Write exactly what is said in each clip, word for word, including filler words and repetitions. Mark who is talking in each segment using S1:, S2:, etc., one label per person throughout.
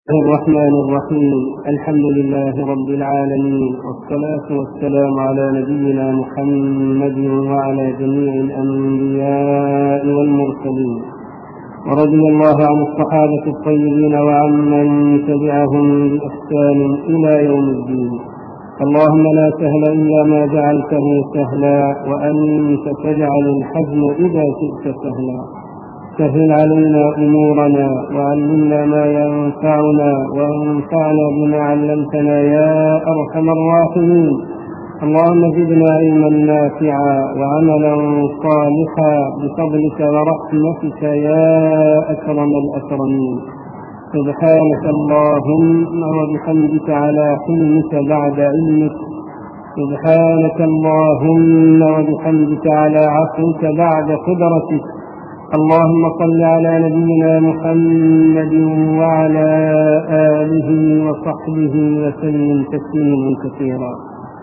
S1: الرحمن الرحيم. الحمد لله رب العالمين، والصلاة والسلام على نبينا محمد وعلى جميع الأنبياء والمرسلين، ورضي الله عن الصحابة الطيبين وعمن تبعهم بإحسان إلى يوم الدين. اللهم لا سهل إلا ما جعلته سهلا، وأنت تجعل الحزن إذا شئت سهلا. سهل علينا أمورنا، وعلمنا ما ينفعنا، وانفعنا بما علمتنا يا أرحم الراحمين. اللهم زدنا علما نافعا وعملا صالحا بفضلك ورحمتك يا أكرم الأكرمين. سبحانك اللهم وبحمدك على حلمك بعد علمك، سبحانك اللهم وبحمدك على عفوك بعد قدرتك. اللهم صل على نبينا محمد وعلى آله وصحبه وسلم تسليما كثيرا.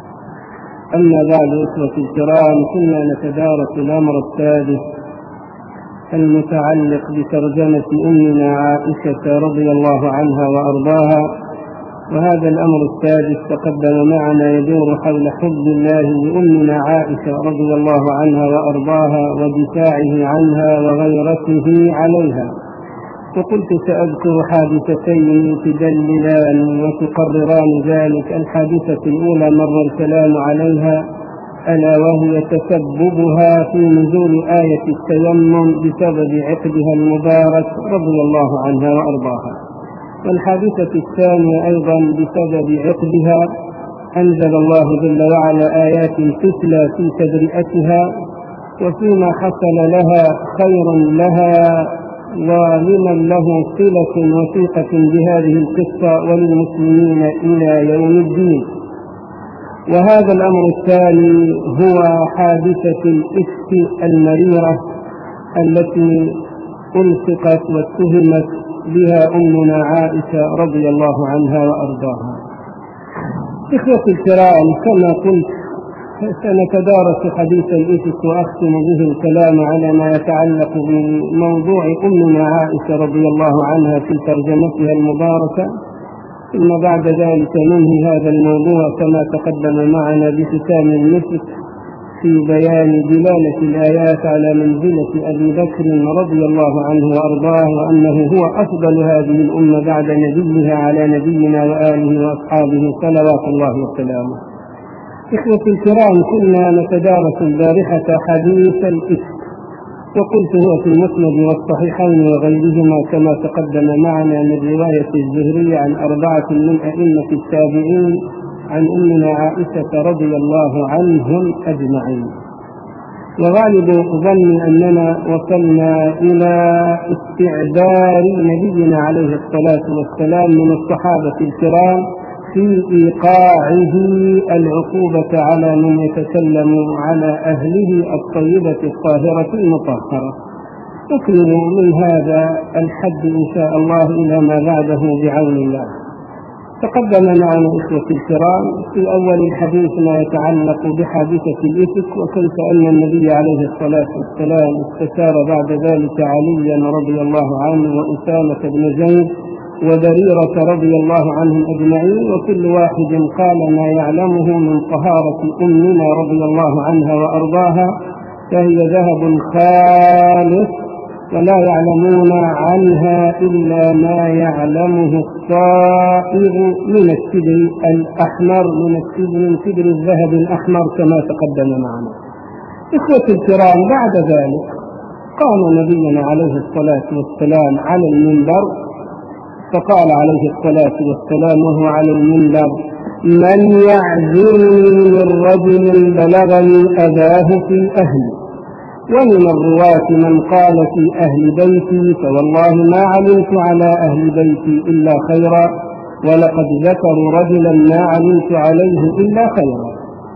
S1: أما بعد، إخوة الكرام، كنا نتدارس الأمر السادس المتعلق بترجمة أمنا عائشة رضي الله عنها وأرضاها، وهذا الأمر السادس تقدم معنا يدور حول حب الله لأمنا عائشة رضي الله عنها وأرضاها ودفاعه عنها وغيرته عليها. وقلت سأذكر حادثتين تدللان وتقرران ذلك. الحادثة الأولى مر الكلام عليها، ألا وهي تسببها في نزول آية التيمم بسبب عقدها المبارك رضي الله عنها وأرضاها. والحادثة الثانية أيضا بسبب عقدها أنزل الله جل وعلا آيات تتلى في تبرئتها، وفيما حصل لها خير لها ولمن له صلة وثيقة بهذه القصة وللمسلمين إلى يوم الدين. وهذا الأمر الثاني هو حادثة الإفك المريرة التي ألصقت واتهمت بها أمنا عائشة رضي الله عنها وأرضاها. إخوة الكرام، كما قلت سنتدارس حديث الإفك وأختم به الكلام على ما يتعلق بموضوع أمنا عائشة رضي الله عنها في ترجمتها المباركة، ثم بعد ذلك ننهي هذا الموضوع كما تقدم معنا بختام النفس في بيان دلالة الآيات على منزلة أبي بكر رضي الله عنه وأرضاه، وأنه هو أفضل هذه الأمة بعد نبيها على نبينا وآله وأصحابه صلوات الله وسلامه. إخوة الكرام، كنا نتدارس البارحة حديث الإفك، وقلت هو في المسند والصحيحين وغيرهما كما تقدم معنا من رواية الزهري عن أربعة من أئمة التابعين عن أمنا عائشة رضي الله عنهم أجمعين. وغالب ظني أننا وصلنا إلى استعذار نبينا عليه الصلاة والسلام من الصحابة الكرام في إيقاعه العقوبة على من يتكلم على أهله الطيبة الطاهرة المطهرة. نكمل من هذا الحد إن شاء الله إلى ما بعده بعون الله. تقدم معنا إخوة الكرام في أول الحديث ما يتعلق بحادثة الإفك، وكيف أن النبي عليه الصلاة والسلام استشار بعد ذلك عليا رضي الله عنه وأسامة بن زيد وبريرة رضي الله عنهم أجمعين، وكل واحد قال ما يعلمه من طهارة أمنا رضي الله عنها وأرضاها، فهي ذهب خالص ولا يعلمون عنها إلا ما يعلمه الصائغ من السدر الأحمر، من السدر سدر الذهب الأحمر كما تقدم معنا. إخوة الكرام، بعد ذلك قام نبينا عليه الصلاة والسلام على المنبر، فقال عليه الصلاة والسلام وهو على المنبر: من يعذرني من رجل بلغني أذاه في أهلي. ومن الرواة من قال في أهل بيتي، فوالله ما علمت على أهل بيتي إلا خيرا، ولقد ذكروا رجلا ما علمت عليه إلا خيرا.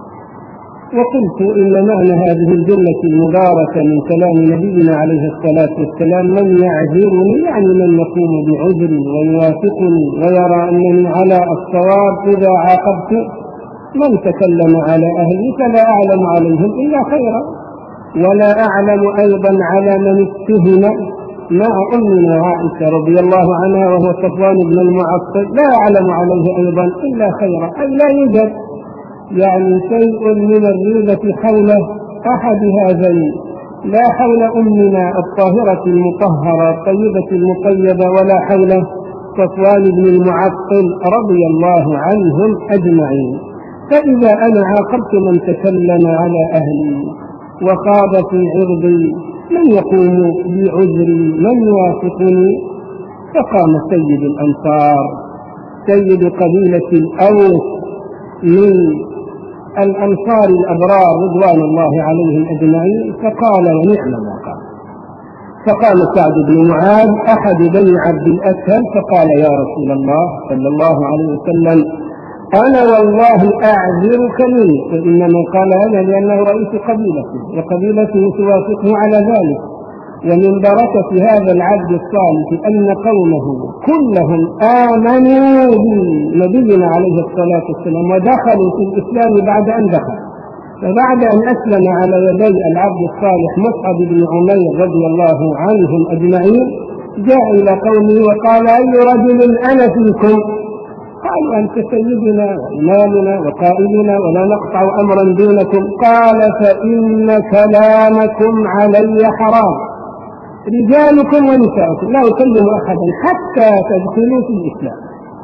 S1: وقلت إن معنى هذه الجملة المباركة من كلام نبينا عليه الصلاة والسلام من يعذرني، يعني من يقوم بعذري ويوافقني ويرى أنني على الصواب إذا عاقبت من تكلم على أهلي، فلا أعلم عليهم إلا خيرا، ولا أعلم أيضا على من اتهم مع أمنا عائشة رضي الله عنها وهو صفوان بن المعطل لا يعلم عليه أيضا إلا خيرا، أي لا يوجد يعني شيء من الريبة حول أحد هذين، لا حول أمنا الطاهرة المطهرة الطيبة المطيبة ولا حول صفوان بن المعطل رضي الله عنهم أجمعين. فإذا أنا عاقبت من تكلم على أهلي وخاض في عرضي من يقوم بعذري من يوافقني؟ فقام سيد الأنصار سيد قبيلة الأوس من الأنصار الأبرار رضوان الله عليهم أجمعين، فقال ونعم ما قال. فقام سعد بن معاذ أحد بني عبد الأسهل فقال يا رسول الله صلى الله عليه وسلم أنا والله أعذرك منه، فإنما قال هذا لأنه رئيس قبيلته وقبيلته توافقه على ذلك. ومن بركة هذا العبد الصالح أن قومه كلهم آمنوا بنبينا عليه الصلاة والسلام ودخلوا في الإسلام بعد أن دخل. فبعد أن أسلم على يدي العبد الصالح مصعب بن عمير رضي الله عنهم أجمعين جاء إلى قومه وقال أي رجل أنا فيكم؟ قالوا أنت سيدنا وإمامنا وقائدنا ولا نقطع أمرا دونكم. قال فإن كلامكم علي حرام، رجالكم ونساءكم لا أكلم أحدا حتى تدخلوا في الإسلام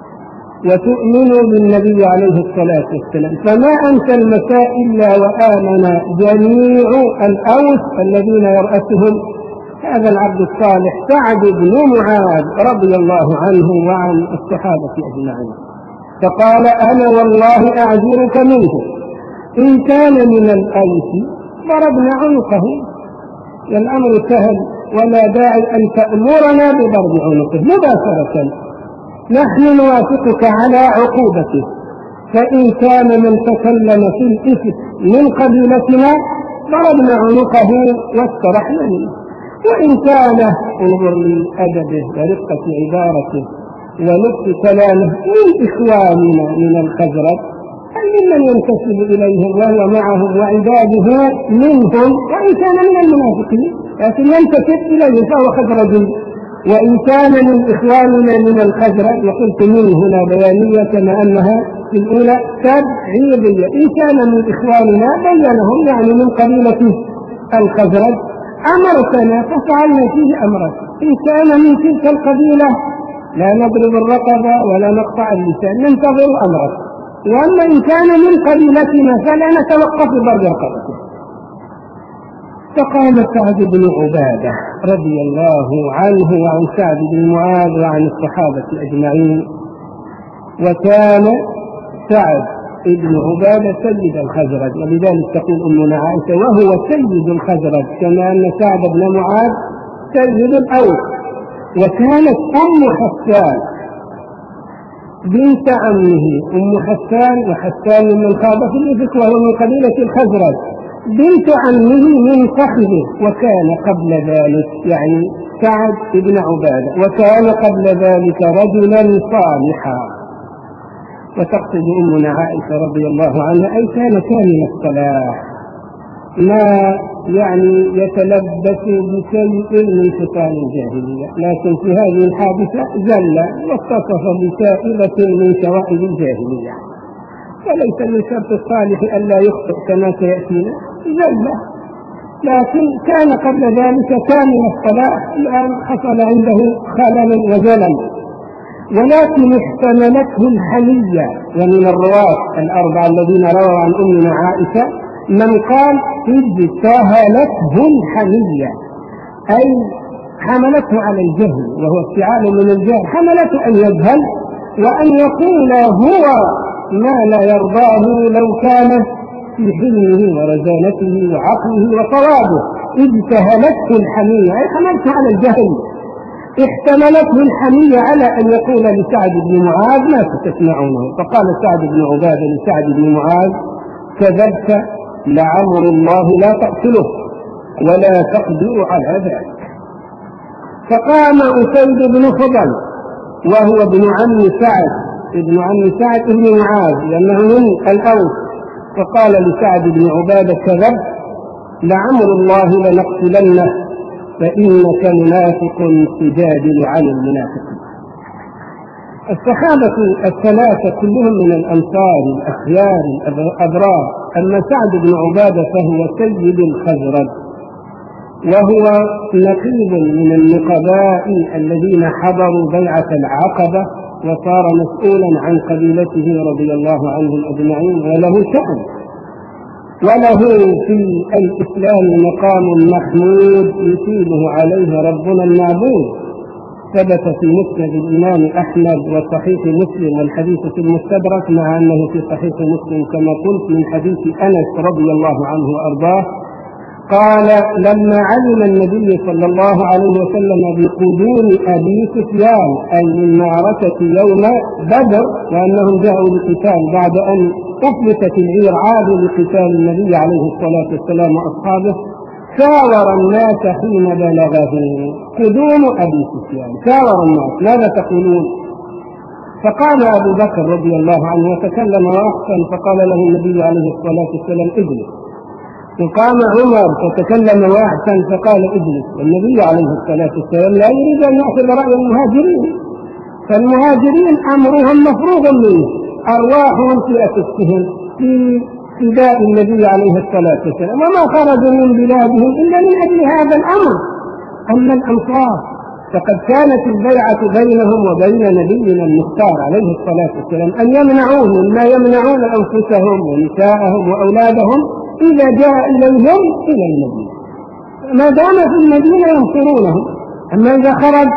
S1: وتؤمنوا بالنبي عليه الصلاة والسلام. فما أنت المساء إلا وآمن جميع الأوس الذين يرأسهم هذا العبد الصالح سعد بن معاذ رضي الله عنه وعن الصحابة أجمعين. فقال أنا والله أعذرك منه، إن كان من الأوس ضربنا عنقه، والأمر سهل ولا داعي أن تأمرنا بضرب عنقه مباشرة، نحن نوافقك على عقوبته. فإن كان من تكلم في الإثم من قبيلتنا ضربنا عنقه واسترحنا منه، وإن كان انظر لأدبه ورقة عبارته ولطف كلامه من إخواننا من الخزرج أي ممن ينتسب إليهم وهو معهم وعباده منهم، وإن كان من المنافقين لكن ينتسب إليهم فهو خزرجي. وإن كان من إخواننا من الخزرج وقلت من هنا بيانية كما أنها في الأولى تبعيضية، إن كان من إخواننا بينهم يعني من قبيلة الخزرج أمرتنا ففعلنا فيه أمرا، إن كان من تلك القبيلة لا نضرب الرقبة ولا نقطع اللسان ننتظر أمرك، وأما إن كان من قبيلتنا فلا نتوقف ضرب رقبته. فقام سعد بن عبادة رضي الله عنه وعن سعد بن معاذ وعن الصحابة أجمعين. وكان سعد بن عبادة سيد الخزرج، ولذلك تقول أمنا عائشة وهو سيد الخزرج كما أن سعد بن معاذ سيد الأوس. وكانت أم حسان بنت عمه أم حسان، وحسان من خاض في الإفك وهو من قبيلة الخزرج، بنت عمه من صحبه. وكان قبل ذلك يعني سعد بن عبادة وكان قبل ذلك رجلا صالحا. وتقصد أمنا عائشة رضي الله عنها أي كان كامل الصلاح ما يعني يتلبس بشيء من فتان الجاهلية، لكن في هذه الحادثة زل واتصف بسائلة من شوائب الجاهلية. وليس من شرط الصالح ألا يخطئ كما سيأتينا، زل لكن كان قبل ذلك كامل الصلاح، الآن حصل عنده خلل وزلل، ولكن احتملته الحمية. ومن الرواة الأربعة الذين رووا عن أمنا عائشة من قال اجتهلته الحمية أي حملته على الجهل، وهو افتعال من الجهل، حملته أن يجهل وأن يقول هو ما لا يرضاه لو كان في حلمه ورزانته وعقله وصوابه. اجتهلته الحمية أي حملته على الجهل، احتملته الحمية على أن يقول لسعد بن معاذ ما تسمعونه. فقال سعد بن عبادة لسعد بن معاذ كذبت لعمر الله لا تقتله ولا تقدر على ذلك. فقام أسيد بن فضل وهو ابن عم سعد ابن عم سعد بن معاذ لأنه من الأوس، فقال لسعد بن عبادة كذبت لعمر الله لنقتلنه فإنك منافق تجادل عن المنافقين. الصحابة الثلاثة كلهم من الأنصار الأخيار الأبرار. أما سعد بن عبادة فهو سيد الخزرج، وهو نقيب من النقباء الذين حضروا بيعة العقبة، وصار مسؤولا عن قبيلته رضي الله عنهم أجمعين، وله شأن وله في الإسلام مقام محمود يثيبه عليه ربنا المعبود. ثبت في مسند الإمام أحمد وصحيح مسلم، والحديث في المستدرك، مع أنه في صحيح مسلم كما قلت من حديث أنس رضي الله عنه وأرضاه قال: لما علم النبي صلى الله عليه وسلم بقدوم أبي سفيان أي من معركة يوم بدر، وأنهم جاءوا للقتال بعد أن أفلتت العير، عادوا لقتال النبي عليه الصلاة والسلام وأصحابه، شاور الناس حين بلغه قدوم أبي سفيان. شاور الناس ماذا تقولون؟ فقال أبو بكر رضي الله عنه وتكلم وأحسن، فقال له النبي عليه الصلاة والسلام: اجلس. وقام عمر فتكلم وأحسن فقال: اجلس. والنبي عليه الصلاة والسلام لا يريد أن يأخذ رأي المهاجرين، فالمهاجرين أمرهم مفروغ منه، أرواحهم في أسفهم في فداء النبي عليه الصلاة والسلام، وما خرجوا من بلادهم إلا من أجل هذا الأمر. أما الأنصار فقد كانت البيعة بينهم وبين نبينا المختار عليه الصلاة والسلام أن يمنعوه مما يمنعون أنفسهم ونساءهم وأولادهم إذا جاء إليهم إلى المدينة، ما دام في المدينة ينصرونهم. أما إذا خرج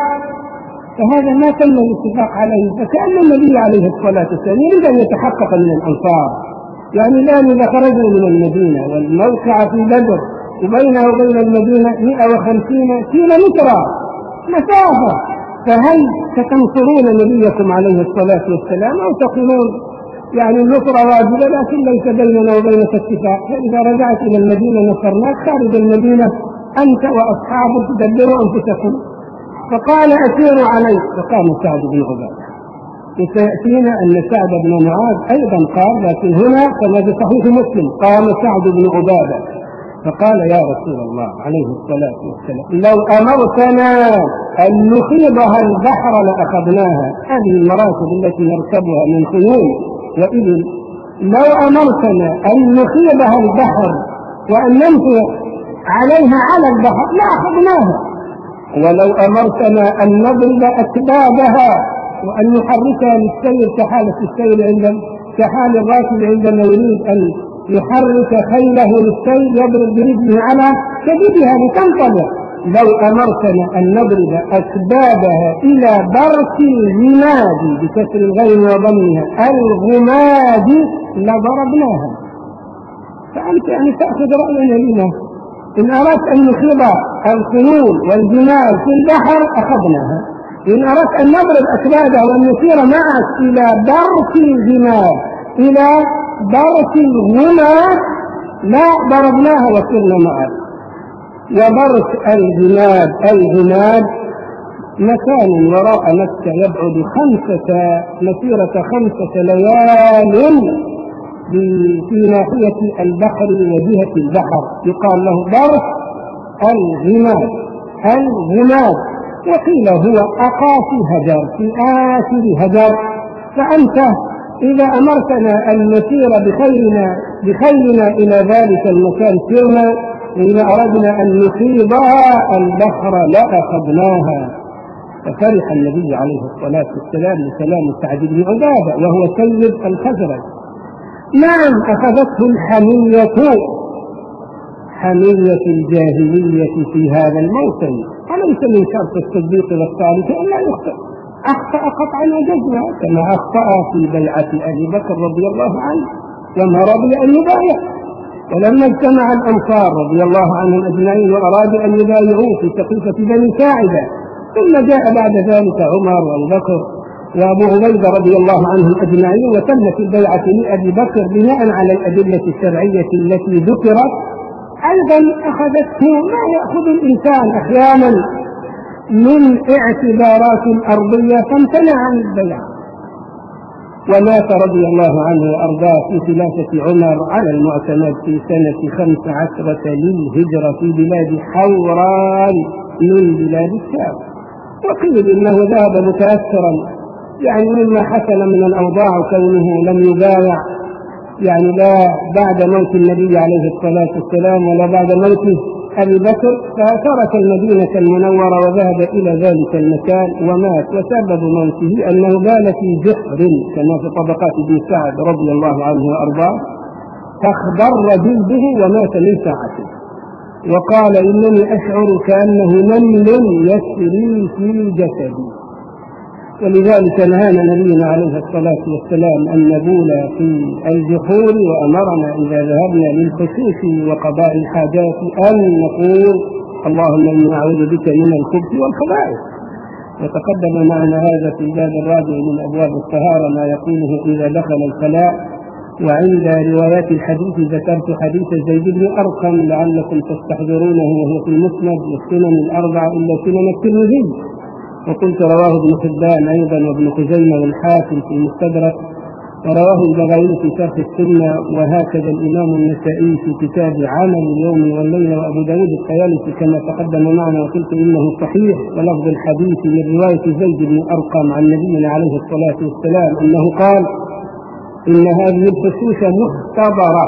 S1: فهذا ما تم الاتفاق عليه، فكأن النبي عليه الصلاة والسلام يريد أن يتحقق من الأنصار. يعني الآن إذا خرجوا من المدينة والموقع في بدر وبينه وبين المدينة مئة وخمسين كيلو مترا مسافة، فهل ستنصرون نبيكم عليه الصلاة والسلام أو تقولون يعني النصر واجبة لكن ليس بيننا وبينك اتفاق، فإذا رجعت إلى المدينة نصرناك، خارج المدينة أنت وأصحابك تدبروا أنفسكم. فقال: أسيروا علي. فقام سعد بن عبادة. وسيأتينا أن سعد بن معاذ أيضا قال، لكن هنا كما في صحيح مسلم قام سعد بن عبادة فقال: يا رسول الله عليه الصلاة والسلام لو أمرتنا أن نخيضها البحر لأخذناها. هذه المراكب التي نركبها من خيول وإبل، لو أمرتنا أن نخيضها البحر وأن نمشي عليها على البحر لأخذناها، ولو أمرتنا أن نضرب أكبادها وأن نحركها للسير كحالة السير عند كحال الراكب عندما يريد أن يحرك خيله للسير يضرب برجله على كبدها لتنطلق. لو أمرتنا أن نضرب أكبادها إلى برك الغماد بكسر الغين وضمها الغماد لضربناها. فأنت يعني تأخذ رأينا لنا، إن أردت أن نخيض الخيول والجمال في البحر أخذناها، إن أردت أن نضرب أكبادها وأن نسير معك إلى برك الجمال إلى برك الغماد لا ضربناها وسرنا معك. وبرك الغماد الغماد مكان وراء مكة يبعد خمسة مسيرة خمسة ليال في ناحية البحر وجهة البحر، يقال له برك الغماد الغماد وقيل هو أقاصي هجر في آخر هجر. فأنت إذا أمرتنا أن نسير بخيلنا بخيلنا إلى ذلك المكان سرنا، وإذا أردنا أن نخيضها البحر لأخذناها. ففرح النبي عليه الصلاة والسلام لكلام سعد بن عبادة وهو سيد الخزرج. نعم أخذته الحمية، حمية الجاهلية في هذا الموسم، وليس من شرط الصديق والصالح أن لا يخطئ، أخطأ قطعا وجزما كما أخطأ في بيعة أبي بكر رضي الله عنه لما رضي أن يبايع، ولما اجتمع الأنصار رضي الله عنهم أجمعين وأرادوا أن يبايعوه في سقيفة بني ساعدة، ثم جاء بعد ذلك عمر وأبو بكر وأبو عبيدة رضي الله عنهم أجمعين، وتمت البيعة لأبي بكر بناء على الأدلة الشرعية التي ذكرت. أيضا أخذته ما يأخذ الإنسان أحيانا من اعتبارات أرضية فامتنع عن البيع. ومات رضي الله عنه وأرضاه في خلافة عمر على المعتمد في سنة خمس عشرة للهجرة في بلاد حوران من بلاد الشام. وقيل إنه ذهب متأثرا يعني مما حصل من الأوضاع كونه لم يبايع يعني لا بعد موت النبي عليه الصلاة والسلام ولا بعد موت أبي بكر، فترك المدينة المنورة وذهب إلى ذلك المكان ومات. وسبب موته أنه بال في جحر كما في طبقات ابن سعد رضي الله عنه وأرضاه، فاخضر جلده ومات من ساعته. وقال إنني أشعر كأنه نمل يسري في جسدي. ولذلك نهانا نبينا عليه الصلاة والسلام أن نبول في الجحور، وأمرنا إذا ذهبنا للخصوص وقضاء الحاجات أن نقول اللهم إني أعوذ بك من الخبث والخبائث. وتقدم معنا هذا في باب الرابع من أبواب الطهارة ما يقوله إذا دخل الخلاء. وعند روايات الحديث ذكرت حديث زيد بن أرقم لعلكم تستحضرونه، وهو في المسند والسنن الأربعة إلا سنن الترمذي، وقلت رواه ابن حبان أيضا وابن خزيمة والحاكم في المستدرك، ورواه البغوي في شرح السنة، وهكذا الإمام النسائي في كتاب عمل اليوم والليلة، وأبو داود الطيالسي كما تقدم معنا وقلت إنه صحيح. ولفظ الحديث من رواية زيد بن أرقم عن نبينا عليه الصلاة والسلام أنه قال إن هذه الفسوس محتضرة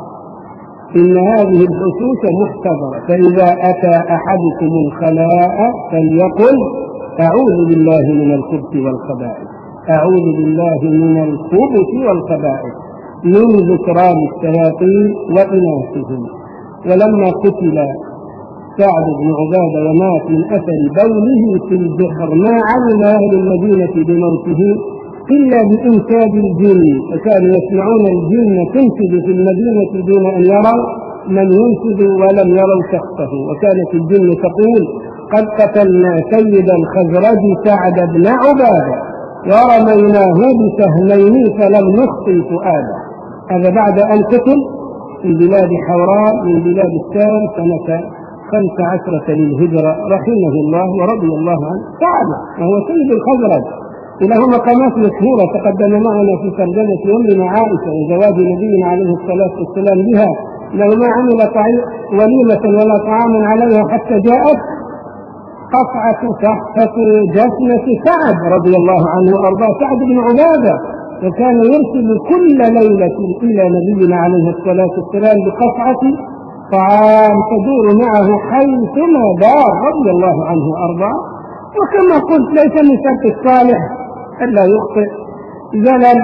S1: إن هذه الفسوس محتضرة فإذا أتى أحدكم الخلاء فليقل أعوذ بالله من الخبث والخبائث أعوذ بالله من الخبث والخبائث من ذكران الشياطين وإناثهم. ولما قتل سعد بن عبادة ومات من أثر بوله في البحر ما علم أهل المدينة بموته إلا بإنشاد الجن، فكانوا يسمعون الجن تنشد في المدينة دون أن يروا من ينشد ولم يروا شخصه. وكانت الجن تقول قد قتلنا سيد الخزرج سعد بن عبادة ورميناه بسهمين فلم نخطي فؤاده. هذا بعد أن قتل في بلاد حوراء من بلاد الشام سنة خمس عشرة للهجرة رحمه الله ورضي الله عنه. سعد وهو سيد الخزرج له مقامات مشهورة تقدم معنا في ترجمة أمنا عائشة وزواج نبينا عليه الصلاة والسلام بها، لو ما عمل وليمة ولا طعام عليها حتى جاءت قطعة تحت جسمة سعد رضي الله عنه وأرضاه سعد بن عبادة، وكان يرسل كل ليلة إلى نبينا عليه الصلاة والسلام بقطعة طعام تدور معه حيثما دار رضي الله عنه وأرضاه. وكما قلت ليس من شرط الصالح ألا يخطئ، زلل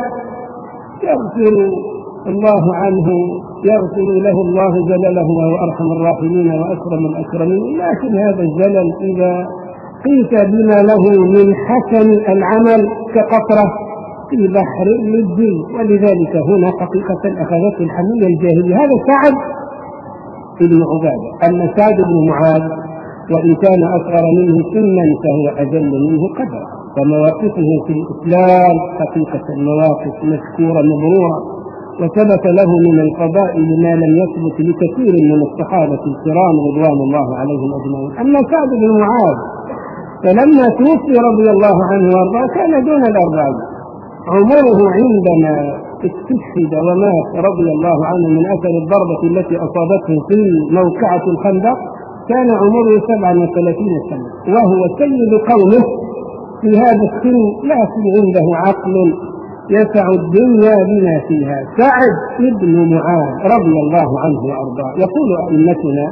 S1: يغفر الله عنه يغفر له الله زلله وهو أرحم الراحمين وأكرم الأكرمين. لكن هذا الزلل إذا قيس بما له من حسن العمل كقطرة في بحر للجن. ولذلك هنا حقيقة أخذته الحمية الجاهلية. هذا سعد بن عبادة. أما سعد بن معاذ وإن كان أصغر منه سنا فهو أجل منه قدرا، فمواقفه في الإسلام حقيقة المواقف مذكورة مبرورة، وثبت له من الفضائل ما لم يثبت لكثير من الصحابة الكرام رضوان الله عليهم أجمعين. أما سعد بن معاذ فلما توفي رضي الله عنه وارضاه كان دون الأربعين، عمره عندما استشهد ومات رضي الله عنه من أثر الضربة التي أصابته في موقعة الخندق كان عمره سبعا وثلاثين سنة، وهو سيد قومه في هذا السن، لكن عنده عقل يسع الدنيا بما فيها. سعد بن معاذ رضي الله عنه وأرضاه يقول أئمتنا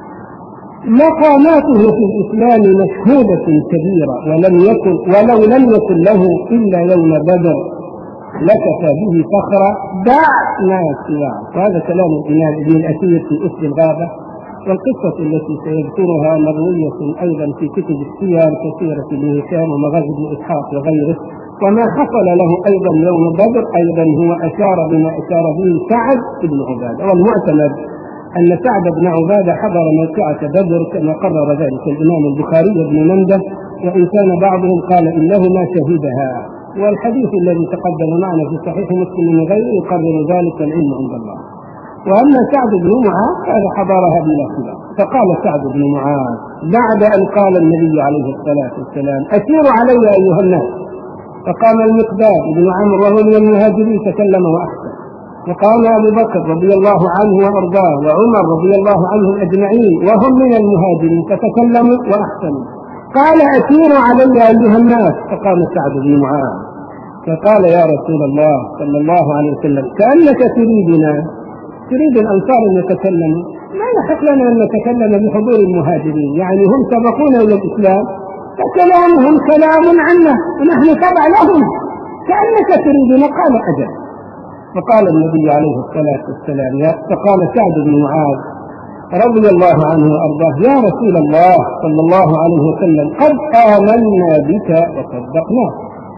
S1: مقاماته في الإسلام مشهودة كبيرة، ولم يكن ولو لم يكن له إلا يوم بدر لكفى به فخرا دع ما سواه. وهذا كلام الإمام ابن الأثير في أسد الغابة. والقصة التي سيذكرها مروية أيضا في كتب السير كثيرة ابن هشام ومغازي بن إسحاق وغيره. وما حصل له أيضا يوم بدر أيضا هو أشار بما أشار به سعد بن عبادة. والمعتمد أن سعد بن عبادة حضر موقعة بدر كما قرر ذلك الإمام البخاري بن منده، وإن كان بعضهم قال إنه ما شهدها. والحديث الذي تقدم معنا في صحيح مسلم وغيره يقرر ذلك العلم عند الله. وأما سعد بن معاذ هذا حضرها بلا خلاف. فقال سعد بن معاذ بعد أن قال النبي عليه الصلاة والسلام أسيروا علي أيها الناس، فقام المقداد بن عمرو وهو من المهاجرين تكلم وأحسن وقام أبو بكر رضي الله عنه وأرضاه وعمر رضي الله عنهم أجمعين وهم من المهاجرين فتكلموا وأحسنوا. قال أثيروا علي أيها الناس، فقام سعد بن معاذ فقال يا رسول الله صلى الله عليه وسلم كأنك تريدنا تريد الأنصار أن يتكلموا، لا يحق لنا أن نتكلم بحضور المهاجرين، يعني هم سبقونا إلى الإسلام فكلامهم كلام عنا ونحن تبع لهم، كأنك تريدنا. قال أجل. فقال النبي عليه الصلاة والسلام فقال سعد بن معاذ رضي الله عنه وأرضاه يا رسول الله صلى الله عليه وسلم قد آمنا بك وصدقناك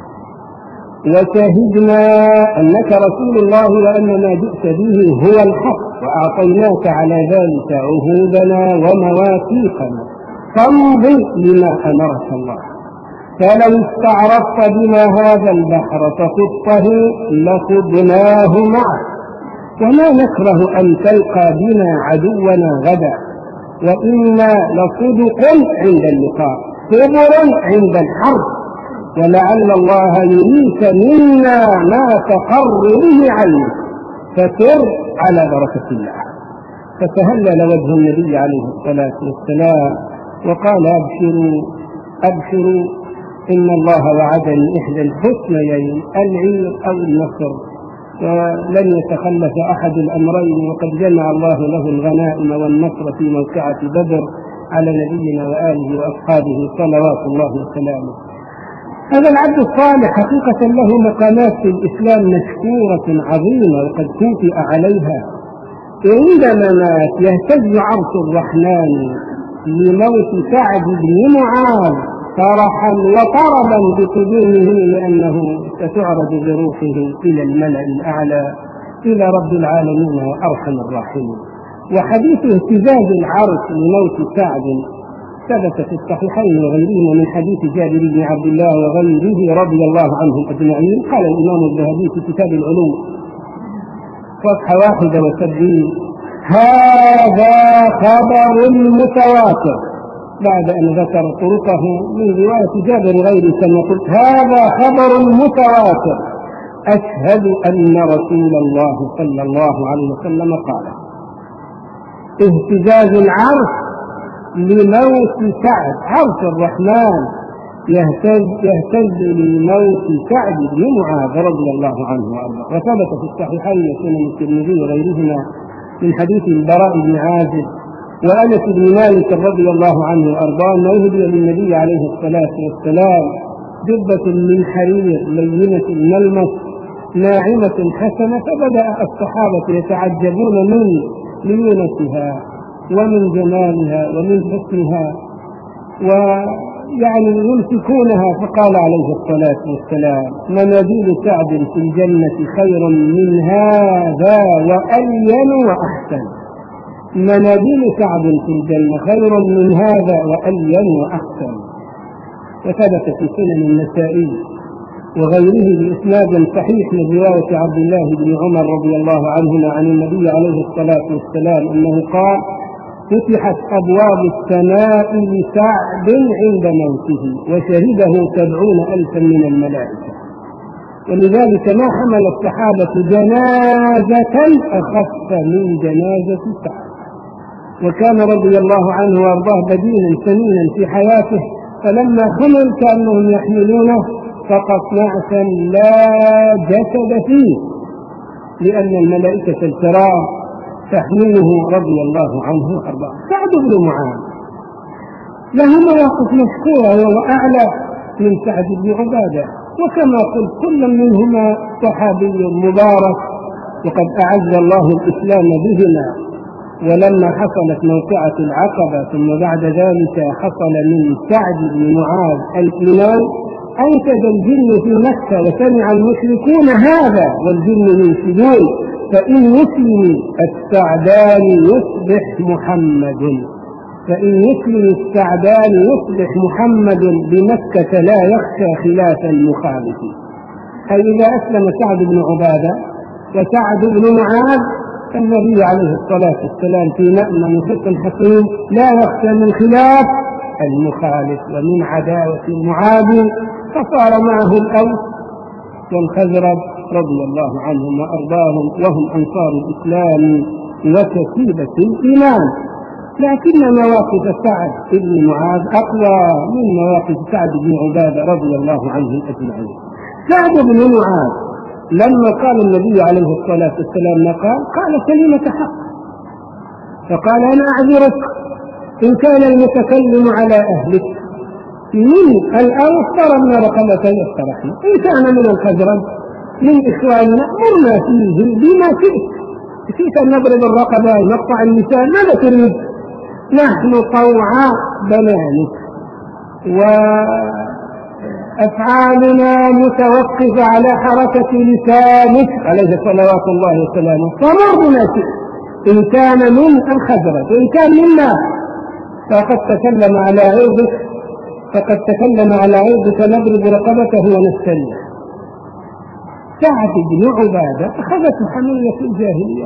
S1: وشهدنا أنك رسول الله وأن ما جئت به هو الحق، وأعطيناك على ذلك عهودنا ومواثيقنا، فامضي لما أمرك الله، فلو استعرضت بنا هذا البحر فخطه لخضناه معك، وما نكره أن تلقى بنا عدونا غدا، وإنا لصدق عند اللقاء صبر عند الحرب، ولعل الله يريك منا ما تقر به عينك، فسر على بركة الله. فتهلل وجه النبي عليه الصلاة والسلام وقال أبشروا أبشروا إن الله وعدني إحدى الحسنيين العير أو النصر، ولن يتخلف أحد الأمرين، وقد جمع الله له الغنائم والنصر في موقعة بدر على نبينا وآله وأصحابه صلوات الله وسلامه. هذا العبد الصالح حقيقة له مقامات في الإسلام مشكورة عظيمة وقد توفئ عليها. عندما مات يهتز عرش الرحمن لموت سعد بن معاذ فرحا وطربا بقدومه، لأنه ستعرض بروحه إلى الملأ الأعلى إلى رب العالمين وأرحم الراحمين. وحديث اهتزاز العرش لموت سعد ثبت في الصحيحين وغيرهما من حديث جابر بن عبد الله وغيره رضي الله عنهم أجمعين. قال الإمام الذهبي في كتاب العلوم صفحة واحدة وسبعين هذا خبر متواتر، بعد أن ذكر طرقه من رواية جابر غيره كما قلت هذا خبر متواتر أشهد أن رسول الله صلى الله عليه وسلم قال اهتزاز العرش لموت سعد، عرش الرحمن يهتز, يهتز لموت سعد بن معاذ رضي الله عنه وارضاه. وثبت في الصحيحين سنن الترمذي وغيرهما من حديث البراء بن عازب وأنس بن مالك رضي الله عنه وارضاه انه اهدي للنبي عليه الصلاه والسلام جبة من حرير لينة الملمس ناعمة حسنة، فبدأ الصحابة يتعجبون من لينتها ومن جمالها ومن حسنها ويعني يمسكونها، فقال عليه الصلاة والسلام مناديل سعد في الجنة خير من هذا وألين وأحسن، مناديل سعد في الجنة خير من هذا وألين وأحسن. وثبت في سنن النسائي وغيره بإسناد صحيح من رواية عبد الله بن عمر رضي الله عنهما عن النبي عليه الصلاة والسلام أنه قال فتحت أبواب السماء لسعد عند موته وشهده سبعون ألفا من الملائكة، ولذلك ما حمل الصحابة جنازة أخف من جنازة سعد. وكان رضي الله عنه وارضاه بدينا سمينا في حياته، فلما حمل كأنهم يحملونه فقط نعسا لا جسد فيه، لأن الملائكة الكرام تحمله رضي الله عنه وارضاه. سعد بن معاذ له مواقف مشكورة وهو أعلى من سعد بن عبادة، وكما قلت كل منهما صحابي مبارك وقد أعز الله الإسلام بهما. ولما حصلت موقعة العقبة ثم بعد ذلك حصل من سعد بن معاذ الإيمان أنشد الجن في مكة وسمع المشركون هذا والجن ينشدون فإن يسلم السعدان يصبح محمد، فإن يسلم السعدان يصبح محمد بمكة لا يخشى خلاف المخالف. أي إذا أسلم سعد بن عبادة وسعد بن معاذ النبي عليه الصلاة والسلام في مأمن وحسن حكيم لا يخشى من خلاف المخالف ومن عداوة المعادي، فصار معه الأوس والخزرج رضي الله عنهم وأرضاهم، وهم أنصار الإسلام وكتيبة الإيمان. لكن مواقف سعد بن معاذ أقوى من مواقف سعد بن عبادة رضي الله عنهم أجمعين. سعد بن معاذ لما قال النبي عليه الصلاة والسلام ما قال قال كلمة حق، فقال أنا أعذرك إن كان المتكلم على أهلك من الأوس ضربنا رقبة يسترحنا، إن كان من الخزرج من إخواننا مرنا فيه بما شئت، شئت أن نضرب الرقبة نقطع النساء ماذا تريد؟ نحن طوعاء بنانك وأفعالنا متوقفة على حركة لسانك عليه صلوات الله وسلامه، فمر بما شئت إن كان من الخزرج وإن كان منا، فقد تكلم على عرضك فقد تكلم على عرضك نضرب رقبته ونستريح. سعد بن عبادة أخذته حمية الجاهلية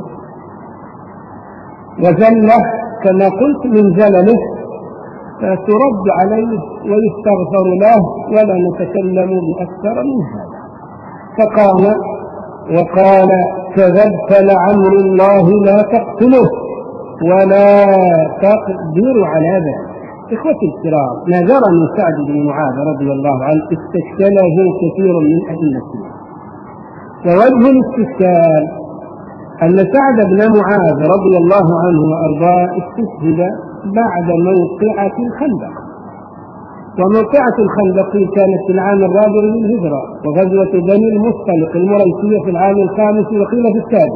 S1: وزله كما قلت من زلله، فترد عليه ويستغفر له ولا نتكلم بأكثر من هذا. فقام وقال كذبت لعمر الله لا تقتله ولا تقدر على ذلك. إخوتي الكرام، ما جرى من سعد بن معاذ رضي الله عنه استشكله كثير من أئمتنا، ووجه الاستشكال أن سعد بن معاذ رضي الله عنه وأرضاه استشهد بعد موقعة الخندق، وموقعة الخندق كانت في العام الرابع للهجرة، وغزوة بني المصطلق المريسية في العام الخامس وقيل في السادس،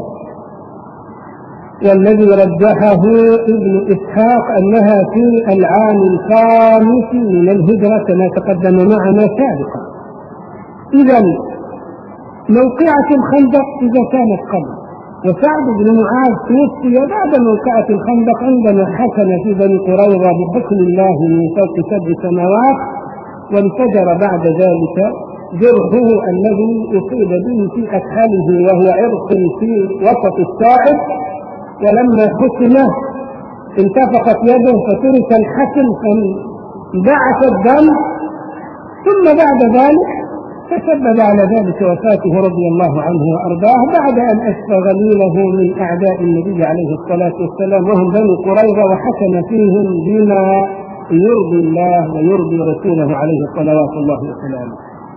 S1: والذي رجحه ابن إسحاق أنها في العام الخامس من الهجرة كما تقدم معنا سابقا. إذا موقعة الخندق إذا كانت قبل، وسعد بن معاذ توفي بعد موقعة الخندق عندما حكم في بني قريظة بحكم الله من فوق سبع سماوات، وانفجر بعد ذلك جرحه الذي أصيب به في أكحله وهو عرق في وسط الساعد، ولما حكمه انتفخت يده فترك الحكم فانبعث الدم، ثم بعد ذلك تسبب على ذلك وفاته رضي الله عنه وأرضاه بعد أن أشفى غليله من أعداء النبي عليه الصلاة والسلام وهم بني قريظة، وحكم فيهم بما يرضي الله ويرضي رسوله عليه صلوات الله وسلامه.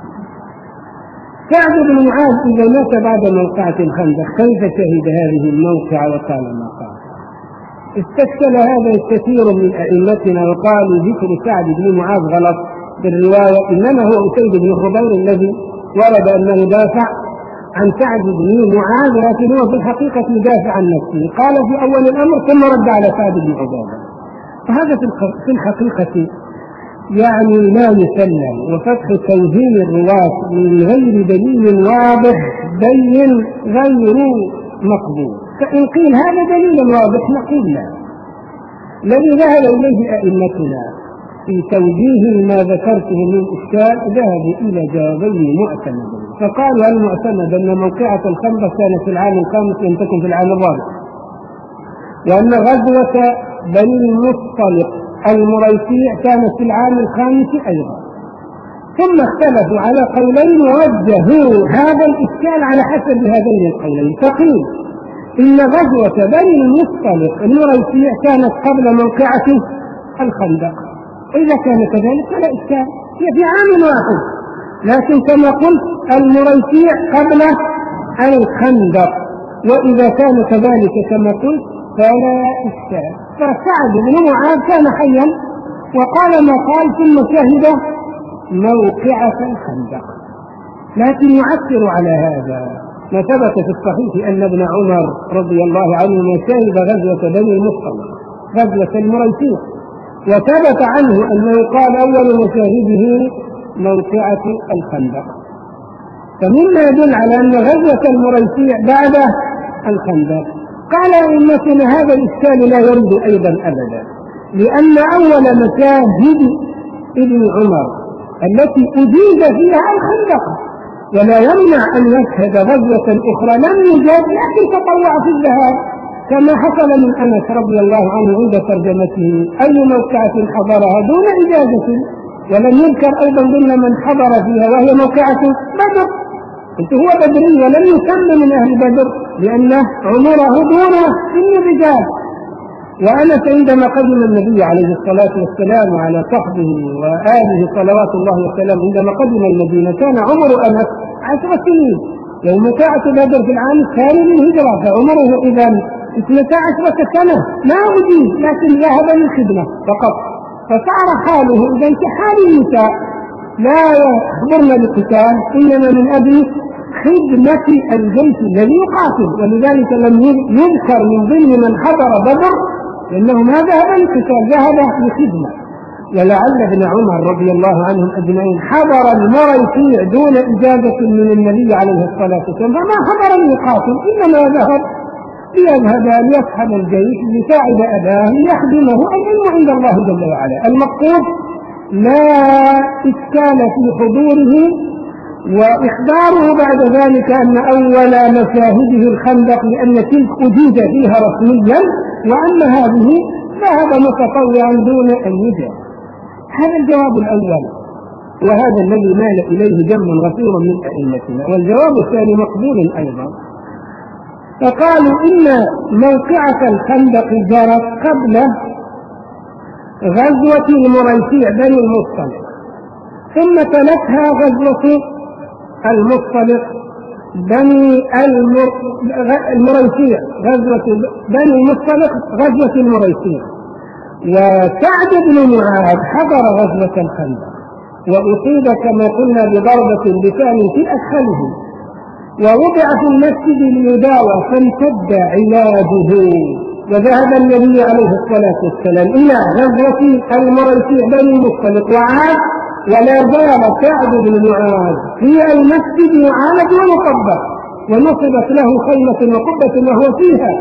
S1: سعد بن معاذ إذا مات بعد موقعة الخندق كيف شهد هذه الموقعة وقال ما قال؟ استشكل هذا كثير من أئمتنا وقالوا ذكر سعد بن معاذ غلط بالرواية، إنما هو أسيد بن خضير الذي ورد أنه دافع عن سعد بن معاذ، لكن هو في الحقيقة يدافع عن نفسه، قال في أول الأمر ثم رد على سعد بن عبادة. فهذا في الحقيقة يعني لا يسلم، وفتح توهين الرواة من غير دليل واضح بين غير مقبول. فإن قيل هذا دليل واضح نقول لا. الذي ذهب إليه أئمتنا في توجيه ما ذكرته من إشكال ذهبوا إلى جوابين معتمدين، فقالوا المعتمد أن موقعة الخندق كانت في العام الخامس لم تكن في العام الرابع، وأن غزوة بني المصطلق المريسيع كانت في العام الخامس أيضا. ثم اختلفوا على قولين ووجهوا هذا الإشكال على حسب هذين القولين، فقيل إن غزوة بني المصطلق المريسيع كانت قبل موقعة الخندق، إذا كان كذلك فلا إشكال، هي في عام واحد، لكن كما قلت المريسيع قبل الخندق، وإذا كان كذلك كما قلت فلا إشكال. فسعد بن معاذ كان حيا وقال ما قال ثم شهد موقعة الخندق، لكن يعثر على هذا ما ثبت في الصحيح أن ابن عمر رضي الله عنه شهد غزوة بني المصطلق غزوة المريسيع، وثبت عنه أنه قال أول مشاهده موقعة الخندق، فمما يدل على أن غزوة المريسيع بعد الخندق. قال أئمتنا هذا الإشكال لا يرد أيضا أبدا، لأن أول مشاهد ابن عمر التي أجيز فيها الخندق، ولا يمنع أن يشهد غزوة أخرى لم يجد لكن تطوع في الذهاب، كما حصل من أنس رضي الله عنه عند ترجمته أي موقعة حضرها دون إجازة، ولم يذكر أيضا ضمن من حضر فيها وهي موقعة بدر، قلت هو بدري ولم يسمى من أهل بدر لأنه عمره دون سن الرجال. وأنس عندما قدم النبي عليه الصلاة والسلام على صحبه وآله صلوات الله وسلامه عندما قدم المدينة كان عمر أنس عشر سنين، يوم ساعة بدر في العام الثاني للهجرة، فعمره إذا اثنتا عشرة سنة ما أجيب، لكن ذهب للخدمة فقط. فصار حاله إذا كحال النساء لا يخبرن بالقتال، إنما من أجل خدمة الجيش الذي يقاتل، ولذلك لم يذكر من ضمن من حضر بدر لأنه ما ذهب للقتال، ذهب لخدمة. ولعل ابن عمر رضي الله عنهم أجمعين حضر المريسيع دون إجازة من النبي عليه الصلاة والسلام، فما حضر ليقاتل، إنما ذهب ليذهب ليصحب الجيش ليساعد أباه ليخدمه. العلم عند الله جل وعلا. المقصود لا إشكال في حضوره وإخباره بعد ذلك أن أول مشاهده الخندق لأن تلك أجيز فيها رسميا، وأن هذه ذهب متطوعا دون أن يجاب. هذا الجواب الأول، وهذا الذي مال إليه جمع غفير من أئمتنا. والجواب الثاني مقبول أيضا، فقالوا إن موقعة الخندق جرت قبل غزوة المريسيع بني المصطلق، ثم تلتها غزوة المصطلق بني المريسيع، غزوة بني المصطلق غزوة المريسيع. وسعد بن معاذ حضر غزوة الخندق وأصيب كما قلنا بضربة بسهم في أسخله، ووضع في المسجد ليداوى فامتد علاجه. وذهب النبي عليه الصلاة والسلام إلى غزوة المريسيع بني المصطلق وعاد، ولا زال سعد بن معاذ في المسجد يعالج ويطبق، ونصبت له خيمة وقبة وهو فيها.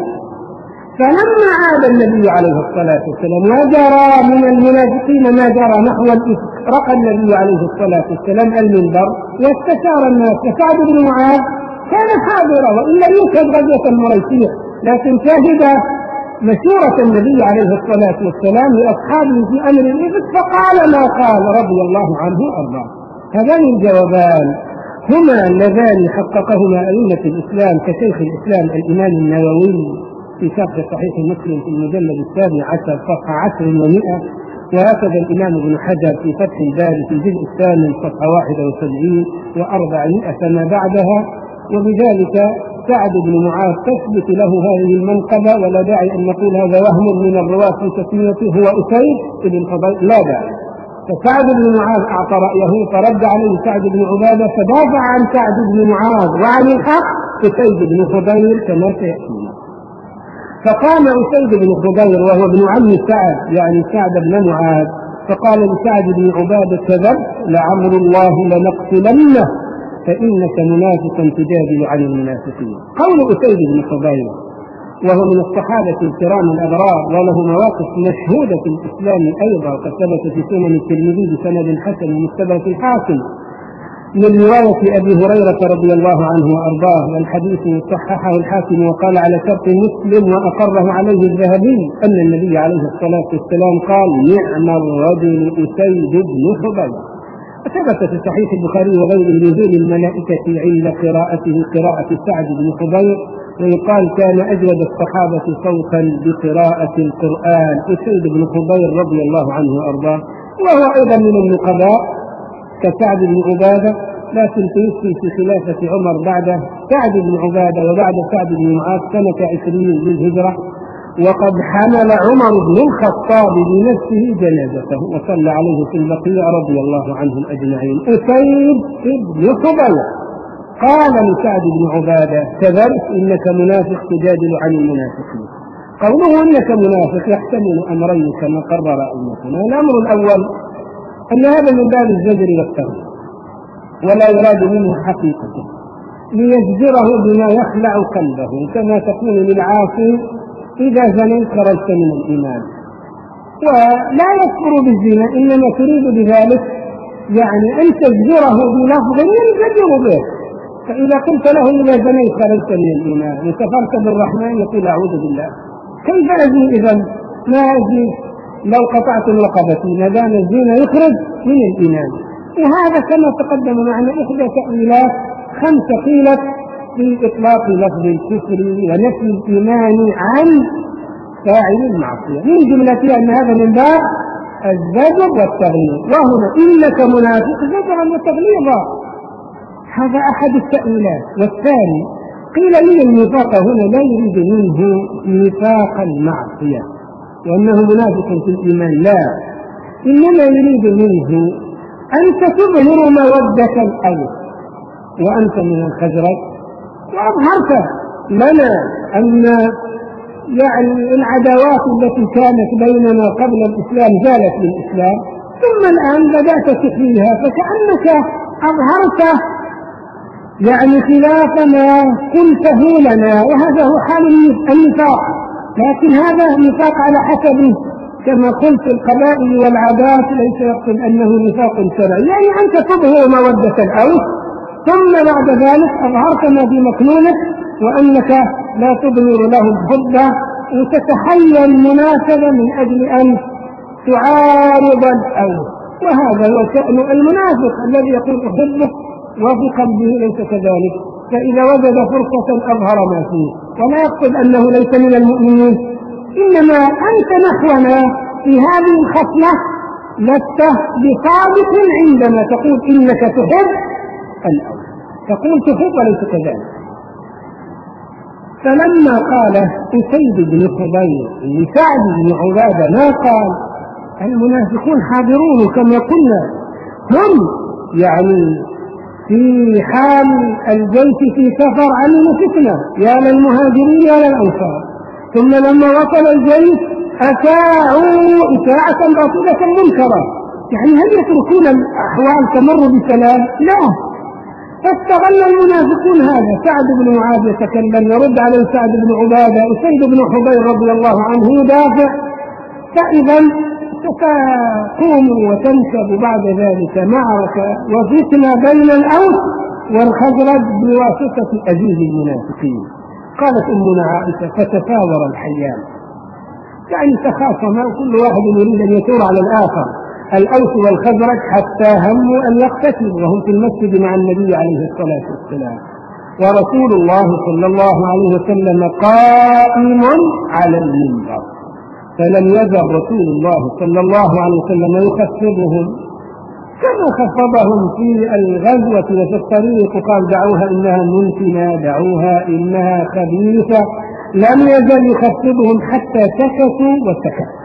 S1: فلما عاد النبي عليه الصلاة والسلام وجرى من المنافقين ما جرى نحو الإفك، رقى النبي عليه الصلاة والسلام المنبر واستشار الناس. فسعد بن معاذ كان حاضرا وإن لم يشهد غزوة المريسيع، لكن شهد مشورة النبي عليه الصلاة والسلام لأصحابه في أمر الإفك، فقال ما قال رضي الله عنه وأرضاه. هذان الجوابان هما اللذان حققهما أئمة الإسلام كشيخ الإسلام الإمام النووي في شرح صحيح مسلم في المجلد السابع عشر صفحة عشر ومئة، وهكذا الإمام ابن حجر في فتح الباري في الجزء الثامن صفحة واحد وسبعين وأربعمائة ما بعدها. وبذلك سعد بن معاذ تثبت له هذه المنقبة، ولا داعي أن نقول هذا وهم من الرواة في تسميته هو أسيد بن حضير، لا داعي. فسعد بن معاذ أعطى رأيه فرد عليه سعد بن عبادة، فدافع عن سعد بن معاذ وعن الحق أسيد بن حضير كما سيأتينا. فقام أسيد بن حضير وهو ابن عم سعد يعني سعد بن معاذ، فقال لسعد بن عبادة كذب لعمر الله لنقتلنه فإنك منافقا تجادل عن المنافقين. قول أسيد بن حضير وهو من الصحابة الكرام الأبرار وله مواقف مشهودة في الإسلام أيضا، قد ثبت في سنن الترمذي بسند حسن ومستدرك الحاكم من رواية أبي هريرة رضي الله عنه وأرضاه، والحديث صححه الحاكم وقال على شرط مسلم وأقره عليه الذهبي أن النبي عليه الصلاة والسلام قال نعم الرجل أسيد بن حضير. ثبت في صحيح البخاري وغيره نزول الملائكة عند قراءته قراءة سعد بن حضير، ويقال كان أجود الصحابة صوتا بقراءة القرآن أسيد بن حضير رضي الله عنه وأرضاه، وهو أيضا من النقباء كسعد بن عبادة، لكن توفي في خلافة عمر بعد سعد بن عبادة وبعد سعد بن معاذ سنة عشرين للهجرة، وقد حمل عمر بن الخطاب بنفسه جنازته وصلى عليه في البقيع رضي الله عنهم أجمعين. أسيد بن حضير قال لسعد بن عبادة كذبت إنك منافق تجادل عن المنافقين. قوله إنك منافق يحتمل أمرين كما قرر أئمتنا. الأمر الأول أن هذا من باب الزجر والترهيب ولا يراد منه حقيقته، ليزجره بما يخلع قلبه، كما تقول للعاصي إذا زنيت خرجت من الإيمان. ولا يكفر بالزنا، إنما تريد بذلك يعني أن تزجره بلفظ ينزجر به. فإذا قلت له إذا زنيت خرجت من الإيمان وكفرت بالرحمن يقول أعوذ بالله، كيف أزني إذا؟ ما أزني لو قطعت رقبتي ما دام الزنا يخرج من الإيمان. وهذا كما تقدم معنا إحدى تأويلات خمسة قيلت في إطلاق لفظ الكفر ونفي الإيمان عن فاعل المعصية، من جملتها أن هذا من باب الزجر والتغليظ، وهنا إنك منافق زجرا وتغليظا، هذا أحد التأويلات. والثاني قيل لي النفاق هنا لا يريد منه نفاق المعصية وأنه منافق في الإيمان، لا، إنما يريد منه أنت تظهر مودة الأوس وأنت من الخزرج وأظهرت لنا أن يعني العداوات التي كانت بيننا قبل الإسلام زالت بالإسلام، ثم الآن بدأت تحييها، فكأنك أظهرت يعني خلاف ما قلته لنا، وهذا هو حال النفاق. لكن هذا نفاق على حسب كما قلت القبائل والعادات، ليس يقصد أنه نفاق شرعي، يعني أنت تظهر مودة الأوس ثم بعد ذلك أظهرت ما في مكنونك وأنك لا تظهر له الحبة وتتحلل المناسبة من أجل أن تعارض الأوس، وهذا هو شأن المنافق الذي يقول أحبك وفي قلبه ليس كذلك، فإذا وجد فرصة أظهر ما فيه، ولا يقصد أنه ليس من المؤمنين، إنما أنت نحونا في هذه الخصلة لست بصادق عندما تقول إنك تحب الأول، تقول تحب وليس كذلك. فلما قال أسيد بن حضير لسعد بن عبادة ما قال المنافقون حاضرون كما قلنا، هم يعني في حال الجيش في سفر عملوا فتنة يا للمهاجرين يا للأنصار، ثم لما وصل الجيش أساءوا إساءة باطلة منكرة، يعني هل يتركون الأحوال تمر بسلام؟ لا، فاستغل المنافقون هذا. سعد بن معاذ يتكلم يرد عليه سعد بن عبادة، أسيد بن حضير رضي الله عنه يدافع، فإذا ستقوم وتنشب بعد ذلك معركة وفتنة بين الأوس والخزرج بواسطة أزيز المنافقين. قالت أمنا عائشة فتثاور الحيان، يعني تخاصما كل واحد يريد أن يثور على الآخر، الأوس والخزرج حتى هموا أن يقتتلوا وهم في المسجد مع النبي عليه الصلاة والسلام، ورسول الله صلى الله عليه وسلم قائم على المنبر، فلم يزل رسول الله صلى الله عليه وسلم يخفضهم كما خفضهم في الغزوة وفي الطريق، قال دعوها إنها منتنة، دعوها إنها خبيثة، لم يزل يخفضهم حتى سكتوا وسكت.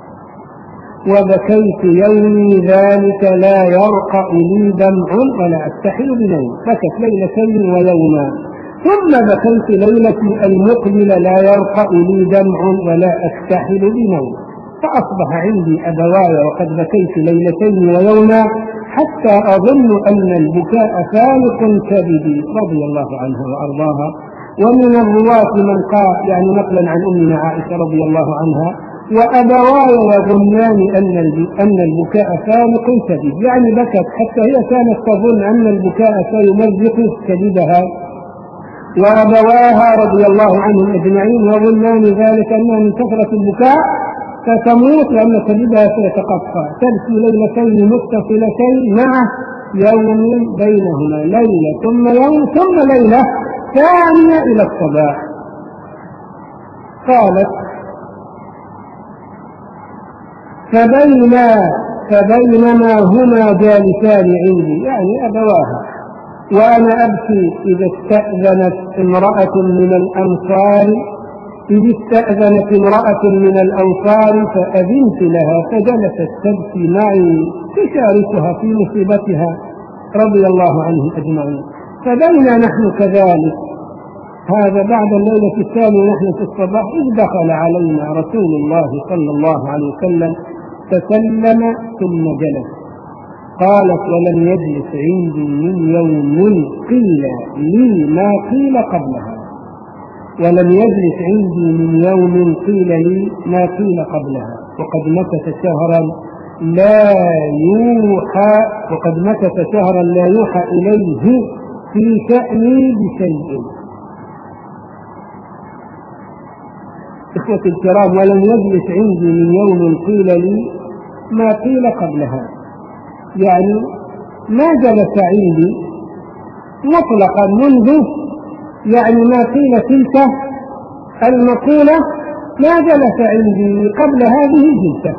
S1: وبكيت يومي ذلك لا يرقى لي دمع ولا أستحل بنوم، بكت ليلتين ويوما، ثم بكيت ليلتي المقبلة لا يرقى لي دمع ولا أستحل بنوم، فأصبح عندي أبواي وقد بكيت ليلتين ويوما حتى أظن أن البكاء فالق كبدي، رضي الله عنها وأرضاها. ومن الرواة من قال يعني نقلا عن أمنا عائشة رضي الله عنها وأبواي يظنان أن البكاء فالق كبد، يعني بكت حتى هي كانت تظن أن البكاء سيمزق كبدها، وأبواها رضي الله عنهم أجمعين يظنان ذلك أنها من كثرة البكاء فتموت لأن كبدها سيتقطع، تبكي ليلتين متصلتين مع يوم بينهما، ليلة ثم يوم ثم ليلة ثانية إلى الصباح. قالت فبينا فبينما هما جالسان عندي، يعني أبواها، وأنا أبكي إذا استأذنت امرأة من الأنصار إذ استأذنت امرأة من الأنصار فأذنت لها فجلست تبكي معي تشاركها في مصيبتها رضي الله عنهم أجمعين. فبينا نحن كذلك، هذا بعد الليلة الثانية نحن في الصباح، إذ دخل علينا رسول الله صلى الله عليه وسلم فسلم ثم جلس. قالت ولم يجلس عندي من يوم قيل لي ما قيل قبلها، ولم يجلس عندي من يوم قيل لي ما قيل قبلها، وقد مكث شهرا لا يوحى وقد مكث شهرا لا يوحى إليه في شأني بشيء. إخوة الكرام، ولم يجلس عندي من يوم قيل لي ما قيل قبلها، يعني ما جلس عندي مطلقا منذ يعني ما قيل تلك المقولة ما جلس عندي قبل هذه الجلسة.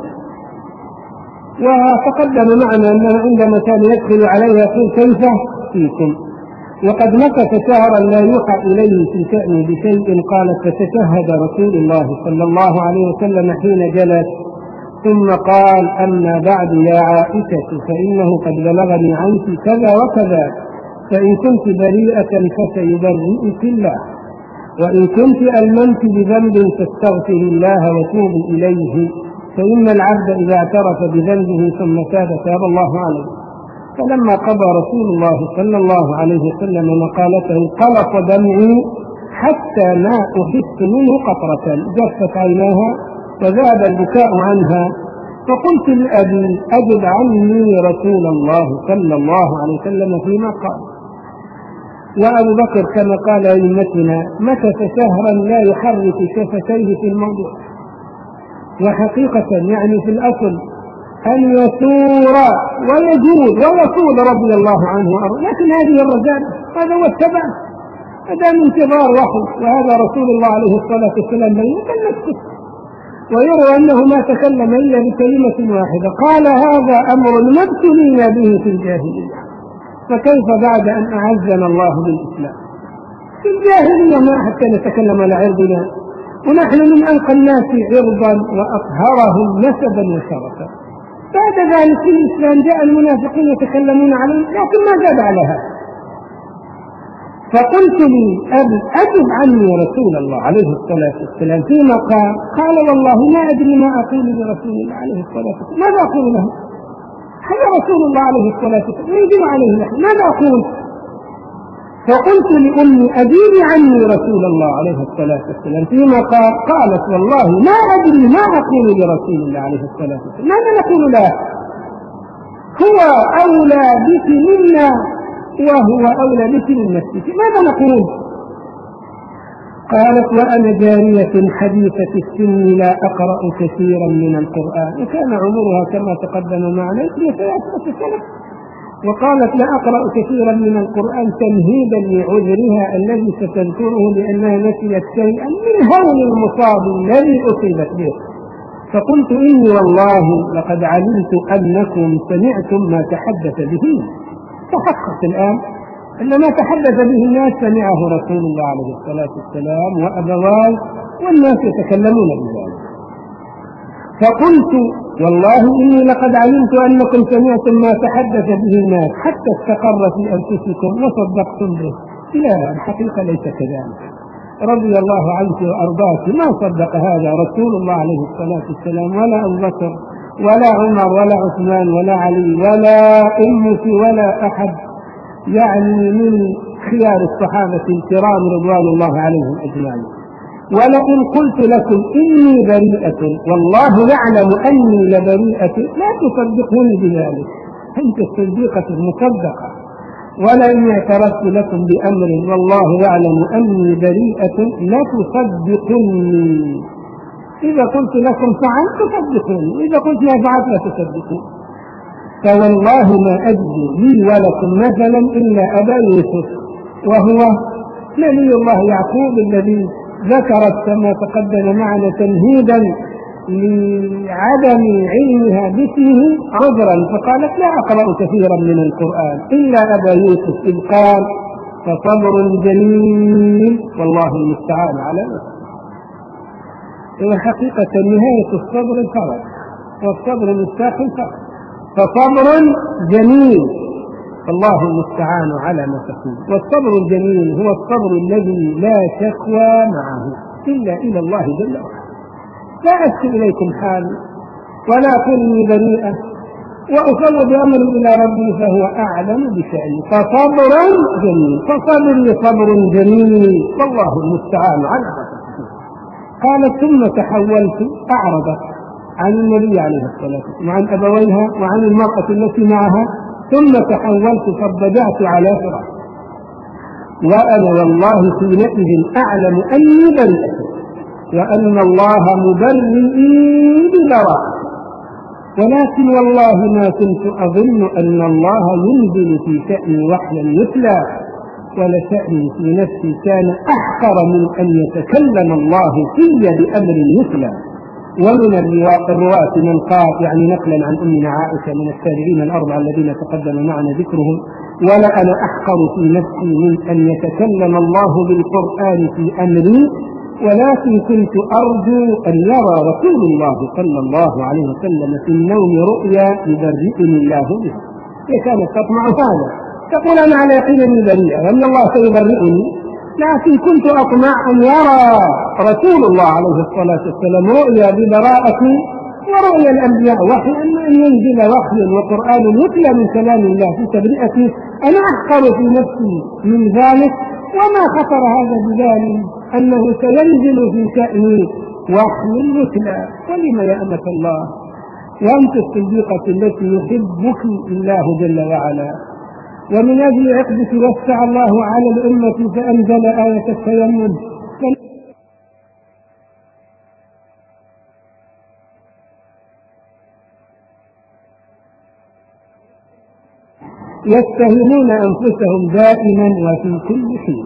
S1: وتقدم معنا أنه عندما كان يدخل عليها يقول كيف فيكم، وقد مكث شهرا لا يوحى إليه في شأنه بشيء. قالت فتشهد رسول الله صلى الله عليه وسلم حين جلس ثم قال أما بعد يا عائشة فإنه قد بلغني عنك كذا وكذا، فإن كنت بريئة فسيبرئك الله، وإن كنت ألممت بذنب فاستغفر الله وتوبي إليه، فإن العبد إذا اعترف بذنبه ثم تاب تاب الله عليه. فلما قضى رسول الله صلى الله عليه وسلم مقالته قلص دمعي حتى ما أحس منه قطرة، جفت عيناها وذاب البكاء عنها. فقلت لأبي أجب عني رسول الله صلى الله عليه وسلم فيما قال. وأبو بكر كما قال أئمتنا مكث شهرا لا يحرك شفتيه في الموضوع. وحقيقة يعني في الأصل أن يثور ويجود ويصول رضي الله عنه وأرضاه، لكن هذه الرجالة هذا هو التبع، هذا من انتظار وحي، وهذا رسول الله عليه الصلاة والسلام بين نفسه، ويروى أنه ما تكلم إلا بكلمة واحدة. قال هذا أمر ما ابتلينا به في الجاهلية، فكيف بعد أن أعزنا الله بالإسلام؟ في الجاهلية ما حتى نتكلم على عرضنا، ونحن من ألقى الناس عرضا وأطهرهم نسبا وشرفا. بعد ذلك في الإسلام جاء المنافقين يتكلمون عليه، لكن ما زاد على هذا. فقلت لي أبي أجب عني رسول الله عليه الصلاة والسلام فيما قال. قال والله ما أدري ما أقول لرسول الله عليه الصلاة والسلام، ماذا أقول له؟ هذا رسول الله عليه الصلاة والسلام يجب عليه نحن، ماذا أقول؟ فقلت لأمي أجيبي عني رسول الله عليه الصلاة والسلام فيما قال. قالت والله ما أدري ما أقول لرسول الله عليه الصلاة والسلام، ماذا نقول له؟ هو أولى بك منا وهو أولى بك من نفسك، ماذا نقول؟ قالت وأنا جارية حديثة السن لا أقرأ كثيرا من القرآن، وكان عمرها كما تقدم معنا ثلاثة سنة. وقالت لا أقرأ كثيرا من القرآن تمهيدا لعذرها الذي ستذكره لأنها نسيت شيئا من هول المصاب الذي أصيبت به. فقلت إني والله لقد علمت أنكم سمعتم ما تحدث به. تحقق الآن أن ما تحدث به الناس سمعه رسول الله عليه الصلاة والسلام وأبواه والناس يتكلمون بذلك. فقلت والله إني لقد علمت أنكم سمعتم ما تحدث به الناس حتى استقر في أنفسكم وصدقتم به. لا، الحقيقة ليس كذلك، رضي الله عنك وأرضاك ما صدق هذا رسول الله عليه الصلاة والسلام ولا أبو بكر ولا عمر ولا عثمان ولا علي ولا أمك ولا أحد يعني من خيار الصحابة الكرام رضوان الله عليهم أجمعين. ولئن قلت لكم إني بريئة والله يعلم أني لبريئة لا تصدقوني بذلك، أنت الصديقة المصدقة. ولئن اعترفت لكم بأمر والله يعلم أني بريئة لا تصدقوني. إذا قلت لكم فعلت تصدقوني، إذا قلت ما فعلت لا تصدقوني. فوالله ما أجزي لي ولكم مثلا إلا أبا يوسف وهو نبي الله يعقوب الذي ذكرت كما تقدم معنا تمهيدا لعدم علمها باسمه عذرا، فقالت لا أقرأ كثيرا من القرآن إلا أبا يوسف إذ قال فصبر جميل والله المستعان على نفسه. وحقيقة نهاية الصبر الفرج، والصبر مفتاح الفرج، فصبر جميل الله المستعان على ما تقول. والصبر الجميل هو الصبر الذي لا شكوى معه إلا إلى الله جل وعلا. لا أشكو إليكم حالي ولا أكوني بريئة وأفوض أمري إلى ربي فهو أعلم بشأني. فصبر جميل، فصبري صبر جميل والله المستعان على ما تقول. قالت ثم تحولت أعرضت عن النبي عليه الصلاة والسلام وعن أبويها وعن المرأة التي معها، ثم تحولت فاضطجعت على فراش. وأنا والله حينئذ أعلم أني بريئة وأن الله مبرئي ببراءة، ولكن والله ما كنت أظن أن الله ينزل في شأن وحيا يتلى ولشأني في نفسي كان أحقر من أن يتكلم الله في بأمر يتلى. ومن الرواة من قال يعني نقلا عن أمنا عائشة من التابعين الأربعة الذين تقدم معنا ذكرهم: ولا أنا أحقر في نفسي من أن يتكلم الله بالقرآن في أمري، ولكن كنت أرجو أن يرى رسول الله صلى الله عليه وسلم في النوم رؤيا يبرئني الله بها. هي كانت تطمع هذا، تقول أنا على يقين أني بريئة وأن الله سيبرئني، لكن كنت أطمع أن يرى رسول الله عليه الصلاة والسلام رؤيا ببراءتي ورؤيا الأنبياء وحي، أن ينزل وحي وقرآن يتلى من كلام الله في تبرئتي. أنا أحقر في نفسي من ذلك، وما خطر هذا ببالي أنه سينزل في شأني وحي يتلى. ولم يا أمة الله وأنت الصديقة التي يحبك الله جل وعلا، ومن أجل عقدك وسع الله على الأمة فأنزل آية التيمم. يتهمون أنفسهم دائما وفي كل حين.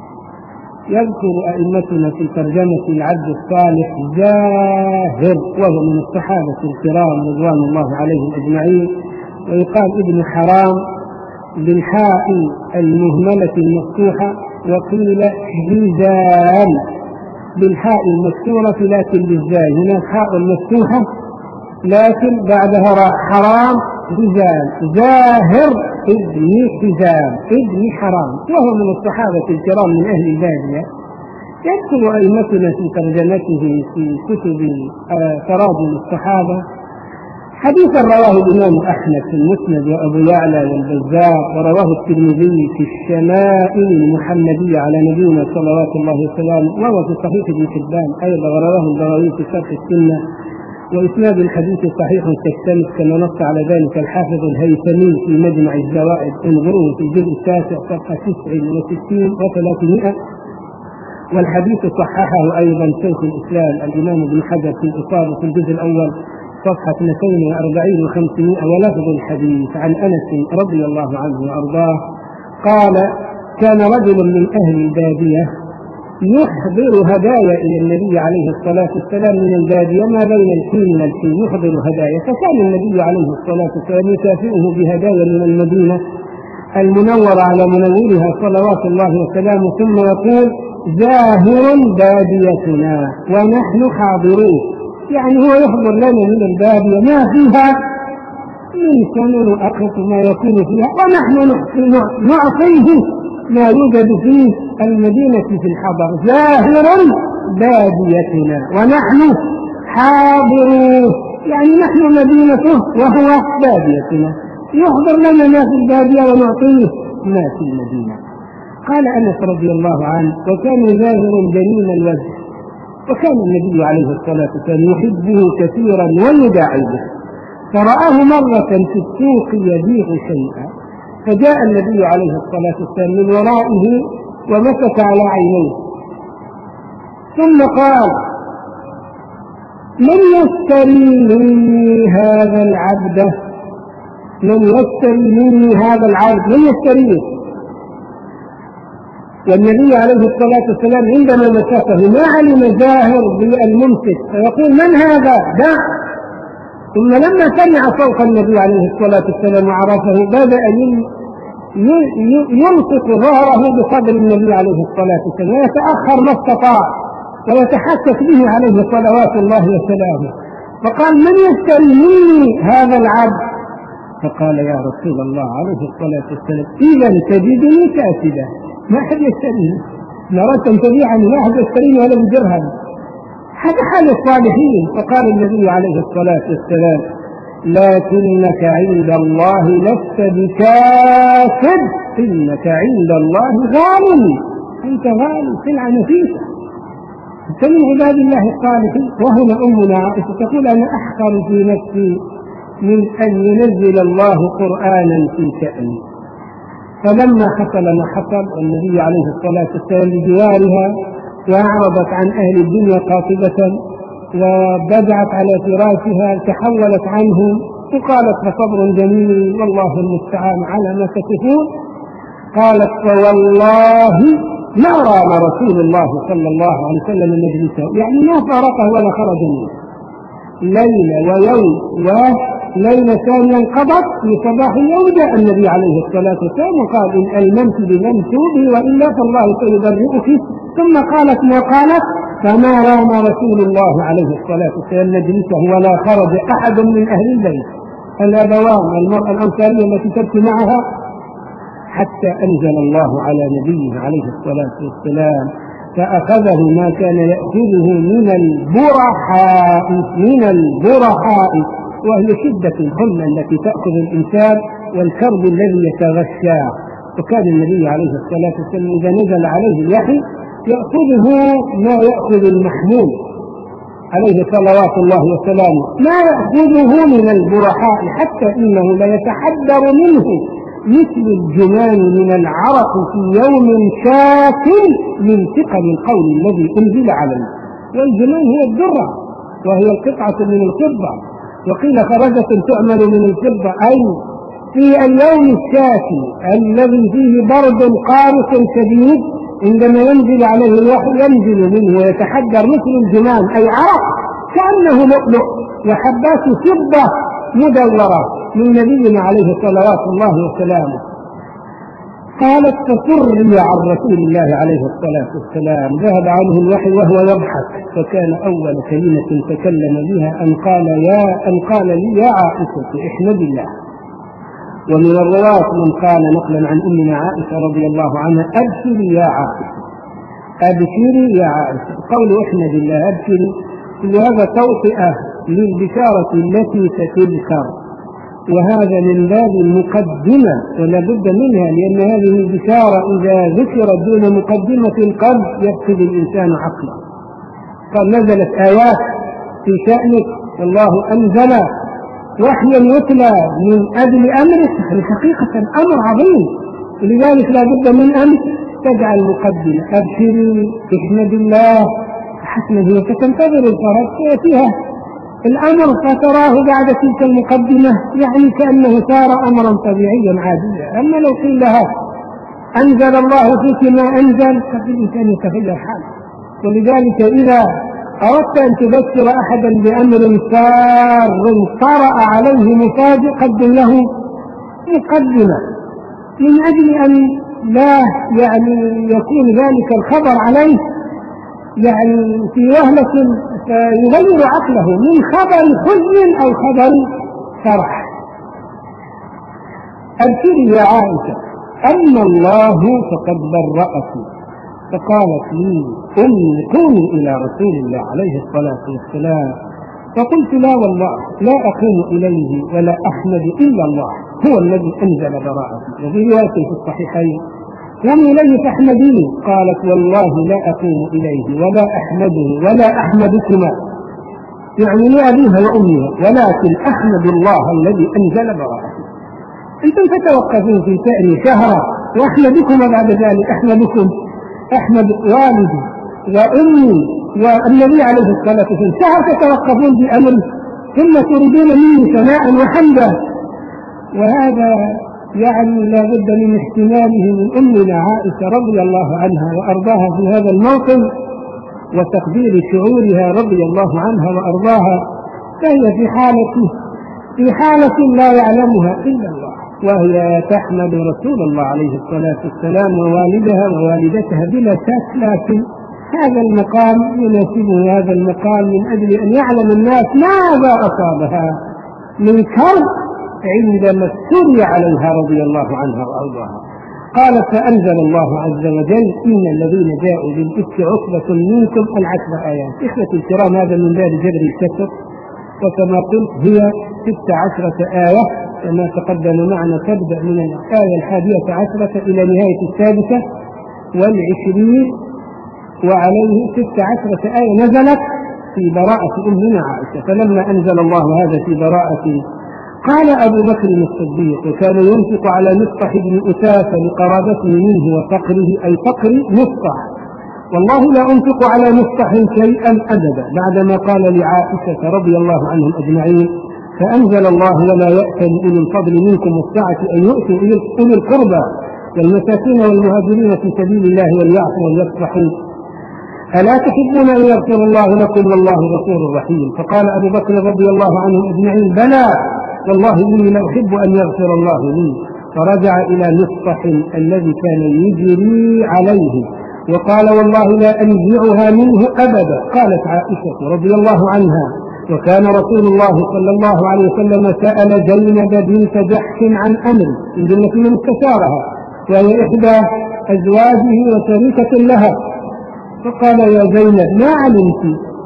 S1: يذكر أئمتنا في ترجمة العبد الصالح زاهر، وهو من الصحابة الكرام رضوان الله عليهم أجمعين، ويقال ابن حرام بالحاء المهملة المفتوحة، وقيل هزام بالحاء المكسورة لكن بالزاي، هناك حاء مفتوحة لكن بعدها راء. حرام هزام، زاهر ابن هزام ابن حرام، وهو من الصحابة الكرام من أهل البادية. يذكر أئمتنا في ترجمته في كتب تراجم الصحابة حديثا رواه الإمام أحمد في المسند وأبو يعلى والبزار، ورواه الترمذي في الشمائل المحمدية على نبينا صلوات الله وسلامه، وهو في صحيح ابن حبان أيضا، ورواه البغوي في شرح السنة، وإسناد الحديث صحيح كالشمس كما نص على ذلك الحافظ الهيثمي في مجمع الزوائد، انظروه في الجزء التاسع صفحة تسع وستين وثلاثمائة. والحديث صححه أيضا شيخ الإسلام الإمام ابن حجر في الإصابة في الجزء الأول صفحة اثنتين وأربعين وخمسمائة. ولفظ الحديث عن أنس رضي الله عنه وأرضاه قال: كان رجل من أهل البادية يحضر هدايا إلى النبي عليه الصلاة والسلام من البادية ما بين الحين والحين، يحضر هدايا، فكان النبي عليه الصلاة والسلام يكافئه بهدايا من المدينة المنورة على منورها صلوات الله وسلامه، ثم يقول: زاهر باديتنا ونحن حاضرون. يعني هو يحضر لنا من البادية ما فيها من سنن أقصى ما يكون فيها، ونحن نعطيه ما يوجد فيه المدينة في الحضر. زاهر باديتنا ونحن حاضرون، يعني نحن مدينته وهو باديتنا، يحضر لنا ما في البادية ونعطيه ما في المدينة. قال أنس رضي الله عنه: وكان زاهر جميل الوجه، وكان النبي عليه الصلاة والسلام يحبه كثيرا ويداعبه، فرآه مرة في السوق يبيع شيئا، فجاء النبي عليه الصلاة والسلام من ورائه ومسك على عينيه، ثم قال: من يشتري مني هذا العبد؟ من يشتري مني هذا العبد؟ من يشتريه؟ والنبي عليه الصلاة والسلام عندما مسكه ما علم زاهر بالممسك، فيقول: من هذا؟ دع. ثم لما سمع صوت النبي عليه الصلاة والسلام وعرفه بدأ يلصق ظهره بصدر النبي عليه الصلاة والسلام ويتأخر ما استطاع ويتحسس به عليه صلوات الله وسلامه، فقال: من يشتري مني هذا العبد؟ فقال: يا رسول الله عليه الصلاة والسلام: إذا تجدني كاسدا، ما أحد يشتريه، نراك تبيعني ما أحد يشتريه ولا بدرهم، هذا حال الصالحين. فقال النبي عليه الصلاة والسلام: لكنك عند الله لست بكاسد، إنك عند الله غالي، أنت غالي، سلعة نفيسة، أنت من عباد الله الصالحين. وهنا أمنا عائشة تقول: أنا أحقر في نفسي من أن ينزل الله قرآنا في شأني. فلما حصل ما حصل والنبي عليه الصلاة والسلام بجوارها وأعرضت عن أهل الدنيا قاطبة وبدعت على فراشها تحولت عنهم وقالت: فصبر جميل والله المستعان على ما تصفون. قالت فوالله ما رام رسول الله صلى الله عليه وسلم مجلسه، يعني ما فارقه ولا خرج منه ليلة ويوم وليلة ثانية انقضت في صباح اليوم جاء النبي عليه الصلاة والسلام وقال إن ألممت بمنسوبي وإلا فالله سيبرئك، ثم قالت ما قالت فما رام رسول الله عليه الصلاة والسلام مجلسه ولا خرج أحد من أهل البيت الأبوان المرأة الأنصارية التي تبكي معها حتى أنزل الله على نبيه عليه الصلاة والسلام فأخذه ما كان يأخذه من البرحاء من البرحاء وهي شدة الحمى التي تأخذ الإنسان والكرب الذي يتغشاه. وكان النبي عليه الصلاة والسلام إذا نزل عليه الوحي يأخذه ما يأخذ المحمول عليه صلوات الله وسلامه، ما يأخذه من البرحاء حتى إنه لا يتحدر منه مثل الجمان من العرق في يوم شاكل من ثقل القول الذي أنزل عليه. والجمان هي الذرة وهي القطعة من الفضة، وقيل خرجة تعمل من الفضة، أي في اليوم الشاكل الذي فيه برد قارس شديد عندما ينزل عليه الوحي ينزل منه ويتحدر مثل الجمان أي عرق كأنه لؤلؤ وحبات فضة مدورة من نبينا عليه صلوات الله وسلامه. قالت فسري عن رسول الله عليه الصلاة والسلام ذهب عنه الوحي وهو يضحك، فكان أول كلمة تكلم بها أن قال يا أن قال لي يا عائشة احمد الله. ومن الرواة من قال نقلا عن أمنا عائشة رضي الله عنها أبشري يا عائشة أبشري يا عائشة. قول احمد الله أبشري هذا توطئة للبشارة التي ستذكر، وهذا من باب المقدمة ولا بد منها، لأن هذه البشارة إذا ذكرت دون مقدمة قد يفقد الإنسان عقله. قد نزلت آيات في شأنك والله أنزل وحيا يتلى من أجل أمرك، حقيقة أمر عظيم، ولذلك لا بد من أن تجعل مقدمة أبشري احمد الله حسنا هي فتنتظر الفرج فيها الأمر فتراه بعد تلك المقدمة يعني كأنه صار أمرا طبيعيا عاديا. أما لو قيل لها أنزل الله فيك ما أنزل ففي الإنسان يتغير حاله. ولذلك إذا أردت أن تبشر أحدا بأمر سار طرأ عليه مفاجئ قدم له مقدمة من أجل أن لا يعني يكون ذلك الخبر عليه يعني في وهلة فيغير عقله من خبر حزن أو خبر فرح. أبشري يا عائشة أن الله فقد برأك. فقالت لي أمي قومي إلى رسول الله عليه الصلاة والسلام، فقلت لا والله لا أقوم إليه ولا أحمد إلا الله هو الذي أنزل براءتي. وفي رواية في الصحيحين قومي إليه فاحمديني. قالت والله لا أقوم إليه ولا أحمده ولا أحمدكما، يعني لأبيها وأمها، ولكن أحمد الله الذي أنزل براءتي. أنتم تتوقفون في سائر شهرا وأحمدكما بعد ذلك أحمدكم أحمد والدي وأمي والنبي عليه الصلاة والسلام، شهر تتوقفون بأمر ثم تريدون مني ثناء وحمدا. وهذا يعني لا بد من احتماله من أمنا عائشة رضي الله عنها وأرضاها في هذا الموطن وتقدير شعورها رضي الله عنها وأرضاها، فهي في حالة في حالة لا يعلمها إلا الله، وهي تحمد رسول الله عليه الصلاة والسلام ووالدها ووالدتها بلا شك، لكن هذا المقام يناسبه هذا المقام من أجل أن يعلم الناس ماذا أصابها من كرب عندما استري عليها رضي الله عنها وأرضاها. قالت فأنزل الله عز وجل إن الذين جاءوا بالإفك عصبة منكم العشر آيات. إخوة الكرام هذا من باب جبر الكسر، وكما قلت هي ست عشرة آية كما تقدم معنا، تبدأ من الآية الحادية عشرة إلى نهاية السادسة والعشرين، وعليه ست عشرة آية نزلت في براءة أمنا عائشة. فلما أنزل الله هذا في براءة قال أبو بكر الصديق وكان ينفق على مصطح بن أساسة لقرابته منه وفقره أي فقر مصطح، والله لا أنفق على مصطح شيئا أبدا، بعدما قال لعائشة رضي الله عنهم أجمعين فأنزل الله ولا يأتل أولي الفضل منكم والسعة أن يؤتوا أولي القربى والمساكين والمهاجرين في سبيل الله وليعفوا وليصفحوا ألا تحبون أن يغفر الله لكم والله غفور رحيم. فقال أبو بكر رضي الله عنه أجمعين بلى والله إني لأحب أن يغفر الله لي. فرجع إلى مصطح الذي كان يجري عليه وقال والله لا أنزعها منه أبدا. قالت عائشة رضي الله عنها وكان رسول الله صلى الله عليه وسلم سأل زينب بنت جحش عن أمر من جملة من استشارها وهي إحدى أزواجه وشريكة لها، فقال يا زينب ما علمت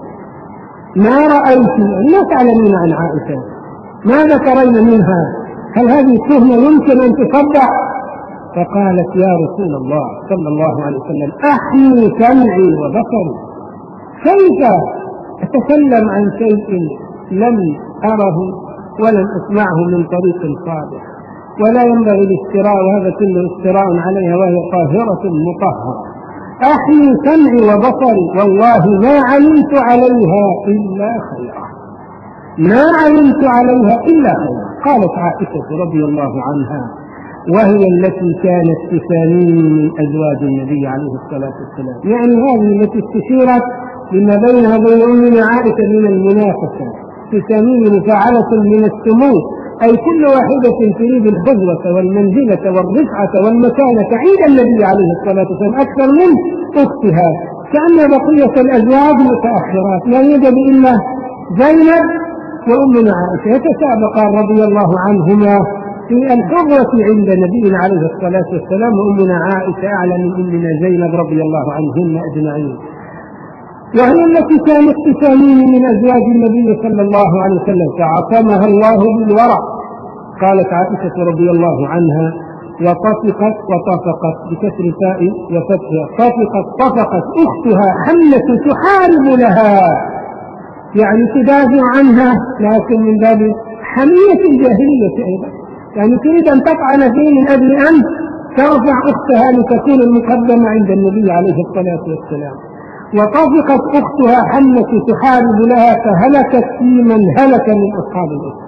S1: ما رأيت ما تعلمين عن عائشة ماذا ترين منها هل هذه التهمة يمكن أن تصدق؟ فقالت يا رسول الله صلى الله عليه وسلم أحمي سمعي وبصري كيف أتكلم عن شيء لم أره ولم أسمعه من طريق صادق ولا ينبغي الافتراء وهذا كله افتراء عليها وهي طاهرة مطهرة. أحمي سمعي وبصري والله ما علمت عليها إلا خيرا ما علمت عليها إلا خيرا. قالت عائشة رضي الله عنها وهي التي كانت تسامين من أزواج النبي عليه الصلاة والسلام، يعني هذه التي استشيرت لما بينها وبين أمنا عائشة من المنافسة، تسامين مفاعلة من السمو، أي كل واحدة تريد الخزوة والمنزلة والرفعة والمكانة عند النبي عليه الصلاة والسلام أكثر من أختها، كأن بقية الأزواج متأخرات لا يوجد إلا زينب وأمنا عائشة يتسابقان رضي الله عنهما في الحظوة عند نبينا عليه الصلاة والسلام، وأمنا عائشة أعلى من أمنا زينب رضي الله عنهن أجمعين، وهي التي كانت تسامين من أزواج النبي صلى الله عليه وسلم فعصمها الله بالورع. قالت عائشة رضي الله عنها وطفقت وطفقت بكسر الفاء وفتحها طفقت طفقت أختها حملة تحارب لها، يعني تدافع عنها لكن من باب حمية الجاهلية أيضا، يعني تريد أن تطعن فيه من أجل أن ترفع أختها لتكون المقدمة عند النبي عليه الصلاة والسلام. وطفقت أختها حملة تحارب لها فهلكت في من هلك من أصحاب الأخت،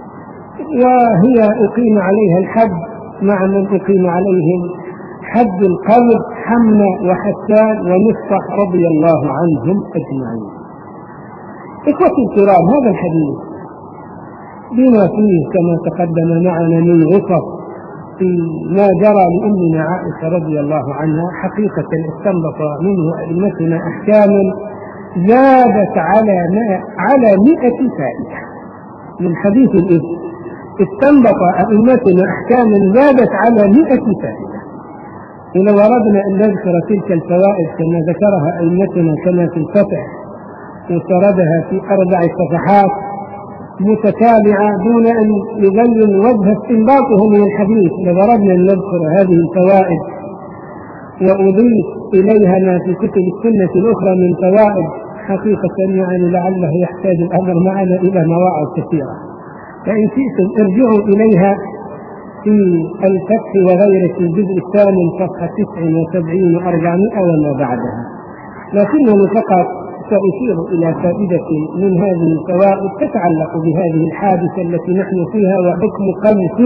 S1: وهي أقيم عليها الحد مع من أقيم عليهم حد القذف حملة وحسان ومصطح رضي الله عنهم أجمعين. إخوتي الكرام هذا الحديث بما فيه كما تقدم معنا من غصص في ما جرى لأمنا عائشة رضي الله عنها حقيقة استنبط منه أئمتنا أحكاما زادت على على مئة فائدة من حديث الإذن، استنبط أئمتنا أحكاما زادت على مئة فائدة. ولو أردنا أن نذكر تلك الفوائد كما ذكرها أئمتنا كما في الفتح وسردها في أربع صفحات متتابعة دون أن يبين وجه استنباطه من الحديث، لأردنا أن نذكر هذه الفوائد وأضيف إليها ما في كتب السنة الأخرى من فوائد حقيقة يعني لعله يحتاج الأمر معنا إلى مواعظ كثيرة، فإن شئتم ارجعوا إليها في الفتح وغيره في الجزء الثامن صفحة تسع وسبعين وأربعمائة وما بعدها، لكنني فقط سأشير إلى فائدة من هذه الفوائد تتعلق بهذه الحادثة التي نحن فيها وحكم قذف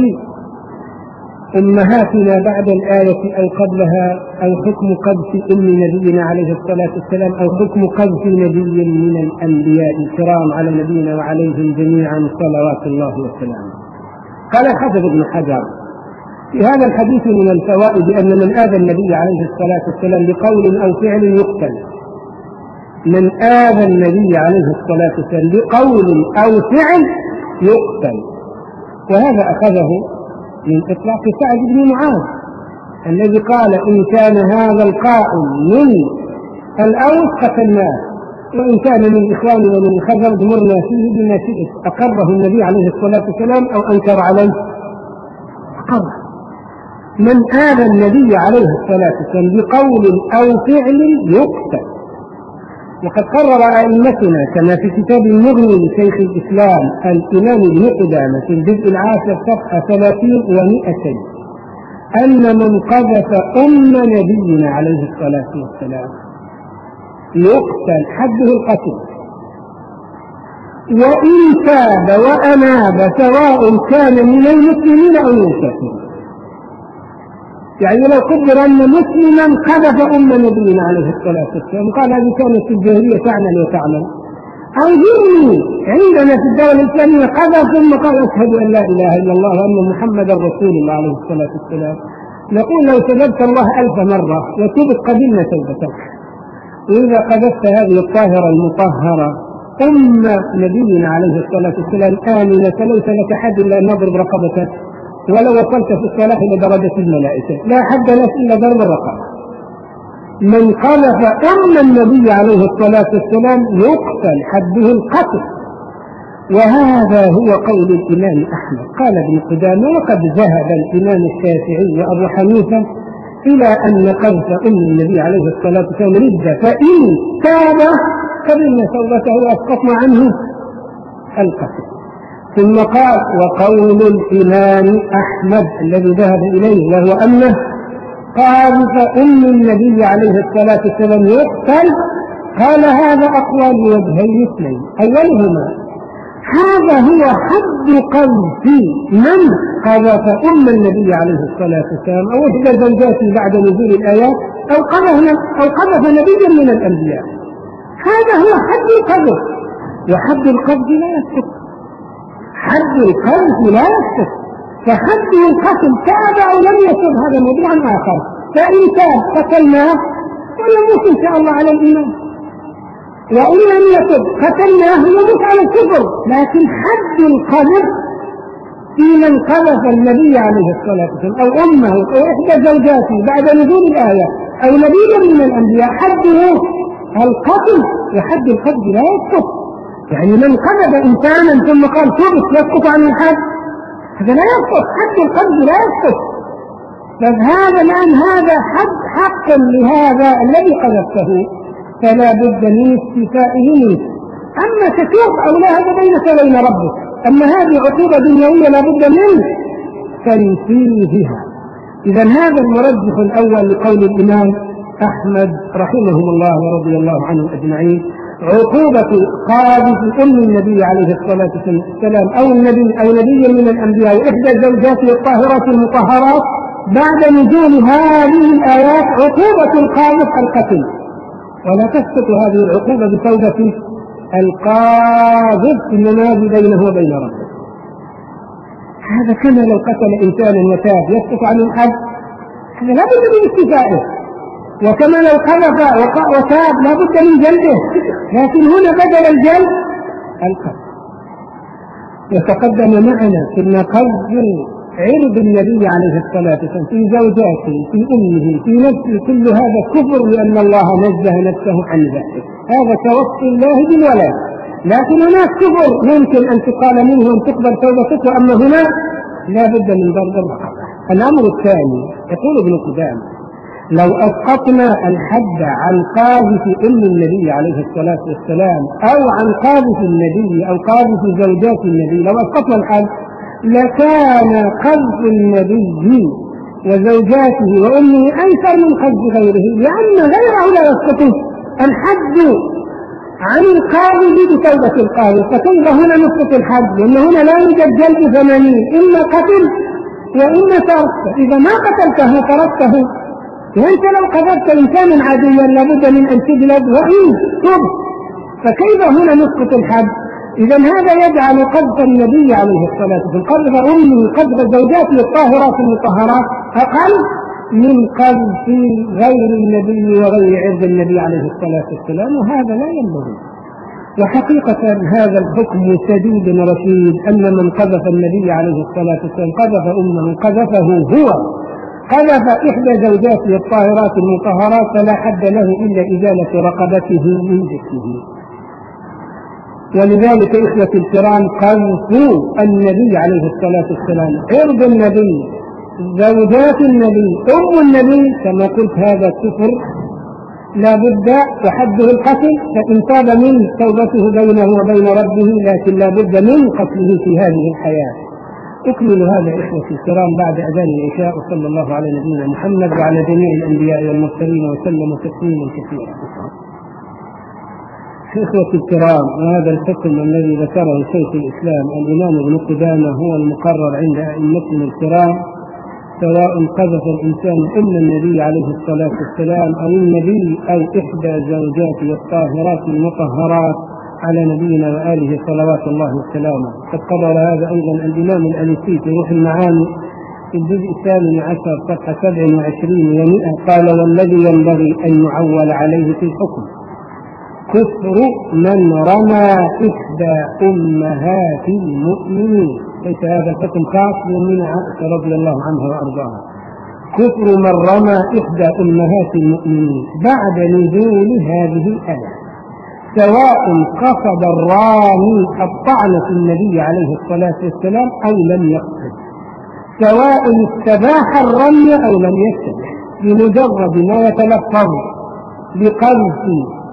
S1: أمهاتنا بعد الآية أو قبلها، أو حكم قذف أم نبينا عليه الصلاة والسلام، أو حكم قذف نبي من الأنبياء الكرام على نبينا وعليهم جميعا صلوات الله وسلامه. قال الحافظ ابن حجر في هذا الحديث من الفوائد أن من آذى النبي عليه الصلاة والسلام بقول أو فعل يقتل، من آذى النبي عليه الصلاة والسلام بقول أو فعل يقتل، وهذا أخذه من إطلاق سعد بن معاذ الذي قال إن كان هذا القائل من الأوس قتلناه وإن كان من إخواننا من الخزرج مرنا فيه بما شئت، أقره النبي عليه الصلاة والسلام أو أنكر عليه أقره. من آذى النبي عليه الصلاة والسلام بقول أو فعل يقتل. وقد قرر أئمتنا كما في كتاب المغني لشيخ الإسلام الإمام ابن قدامة في الجزء العاشر صفحة ثلاثين ومئتين أن من قذف أم نبينا عليه الصلاة والسلام يقتل حده القتل، وإن تاب وأناب سواء كان من المسلمين أو من الكافرين. يعني لو قدر أن مسلما قذف أم نبينا عليه الصلاة والسلام قال هذه كانت في الجاهلية تعمل وتعمل، أو ذرني عندنا في الدولة الإسلامية قذف ثم قال أشهد أن لا إله إلا الله وأن محمدا رسول الله عليه الصلاة والسلام، نقول لو سببت الله ألف مرة وتبت قبلنا توبتك. وإذا قذفت هذه الطاهرة المطهرة أم نبينا عليه الصلاة والسلام آمنة ليس لك حد إلا أن نضرب رقبتك، ولو وصلت في الصلاة إلى درجة الملائكة لا حد لك إلا ضرب الرقبة. من قذف أم النبي عليه الصلاة والسلام يقتل حده القتل. وهذا هو قول الإمام أحمد. قال ابن قدامة وقد ذهب الإمام الشافعي وأبو حنيفة إلى أن قذف أم النبي عليه الصلاة والسلام ردة، فإن تاب قبلنا توبته وأسقطنا عنه القتل. ثم قال وقول الإمام أحمد الذي ذهب إليه وهو أنه قاذف أم النبي عليه الصلاة والسلام يقتل، قال هذا أقوى لوجهين اثنين. أولهما هذا هو حد قذف من قذف أم النبي عليه الصلاة والسلام أو إحدى زوجاته بعد نزول الآيات أو قذف أو قذف نبيا من الأنبياء. هذا هو حد القذف، وحد القذف لا يسقط، حد القذف لا يسقط، فحد القتل تاب أو لم يتب هذا موضوع آخر. فإن تاب قتلناه ويموت إن شاء الله على الإيمان، وإن لم يتب قتلناه ويموت على الكفر. لكن حد القذف في من قذف النبي عليه الصلاة والسلام أو أمه أو إحدى زوجاته بعد نزول الآية أو نبيا من الأنبياء حده القتل، وحد القذف لا يسقط. يعني من قذف إنسانا ثم قال تبت يسقط عن الحد، هذا لا يسقط، حد القذف لا يسقط. فهذا الآن هذا حد حق لهذا الذي قذفته، فلا بد من استيفائه منه. أما تتوب أو لا هذا بينك وبين ربك، أما هذه عقوبة دنيوية لا بد من تنفيذها. إذا هذا المرجح الأول لقول الإمام أحمد رحمه الله ورضي الله عنه أجمعين، عقوبة قاذف أم النبي عليه الصلاة والسلام أو النبي أو نبي من الأنبياء وإحدى زوجاته الطاهرات المطهرات بعد نزول هذه الآيات عقوبة القاذف القتل، ولا تسقط هذه العقوبة بتوبة القاذف إنما بينه وبين ربه. هذا كما لو قتل إنسانا وتاب يسقط عن الحد، هذا لا بد من استيفائه. وكما لو قذف وتاب لا بد من جلده، لكن هنا بدل الجلد القتل. وتقدم معنا كنا قذف عرض النبي عليه الصلاة والسلام في زوجاته في أمه في نفسه، كل هذا كفر لأن الله نزه نفسه عن ذلك، هذا كوصف الله بالولد. لكن هناك كفر ممكن أن تقال منه أن تقبل توبتك، وأما هنا لا بد من ضرب الرقبة. الأمر الثاني يقول ابن قدامة لو أسقطنا الحد عن قاذف أم النبي عليه الصلاة والسلام أو عن قاذف النبي أو قاذف زوجات النبي، لو أسقطنا الحد لكان قذف النبي وزوجاته وأمه أيسر من قذف غيره، لأن غيره لا يسقط الحد عن القاذف بتوبة القاذف. فكيف هنا نسقط الحد؟ لأن هنا لا يوجد جلد ثمانين، إما قتل وإما ترك. إذا ما قتلته تركته، وأنت لو قذفت إنسانا عاديا لابد من أن تجلد وإن تب، فكيف هنا نسقط الحد؟ إذا هذا يجعل قذف النبي عليه الصلاة والسلام قذف أمه قذف زوجاته الطاهرات المطهرات أقل من قذف غير النبي وغير عرض النبي عليه الصلاة والسلام، وهذا لا ينبغي. وحقيقة هذا الحكم سديد رشيد، أن من قذف النبي عليه الصلاة والسلام قذف أمه قذفه هو قذف إحدى زوجاته الطاهرات المطهرات، فلا حد له إلا إزالة رقبته من جسمه. ولذلك إخوة الكرام قذف النبي عليه الصلاة والسلام عرض النبي زوجات النبي أم النبي كما قلت هذا كفر لا بد وحده القتل، فإن تاب منه توبته بينه وبين ربه، لكن لا بد من قتله في هذه الحياة. أكمل هذا إخوة الكرام بعد أذان العشاء، وصلى الله على نبينا محمد وعلى جميع الأنبياء والمرسلين وسلم تسليما كثيرا. إخوة الكرام، هذا الحكم الذي ذكره شيخ الإسلام الإمام ابن قدامة هو المقرر عند أئمتنا الكرام سواء قذف الإنسان أم النبي عليه الصلاة والسلام أو النبي أو إحدى زوجاته الطاهرات المطهرات على نبينا وآله صلوات الله وسلامه. قد قرر هذا أيضا الإمام الأنسي في روح المعاني في الجزء الثامن عشر صفحة سبع وعشرين ومئة قال: والذي ينبغي أن يعول عليه في الحكم كفر من رمى إحدى أمهات المؤمنين. ليس هذا الحكم خاص بأمنا عائشة رضي الله عنها وأرضاها. كفر من رمى إحدى أمهات المؤمنين بعد نزول هذه الآية، سواء قصد الرامي الطعن في النبي عليه الصلاة والسلام أو لم يقصد، سواء استباح الرمي أو لم يستبح، بمجرد ما يتلفظ بقذف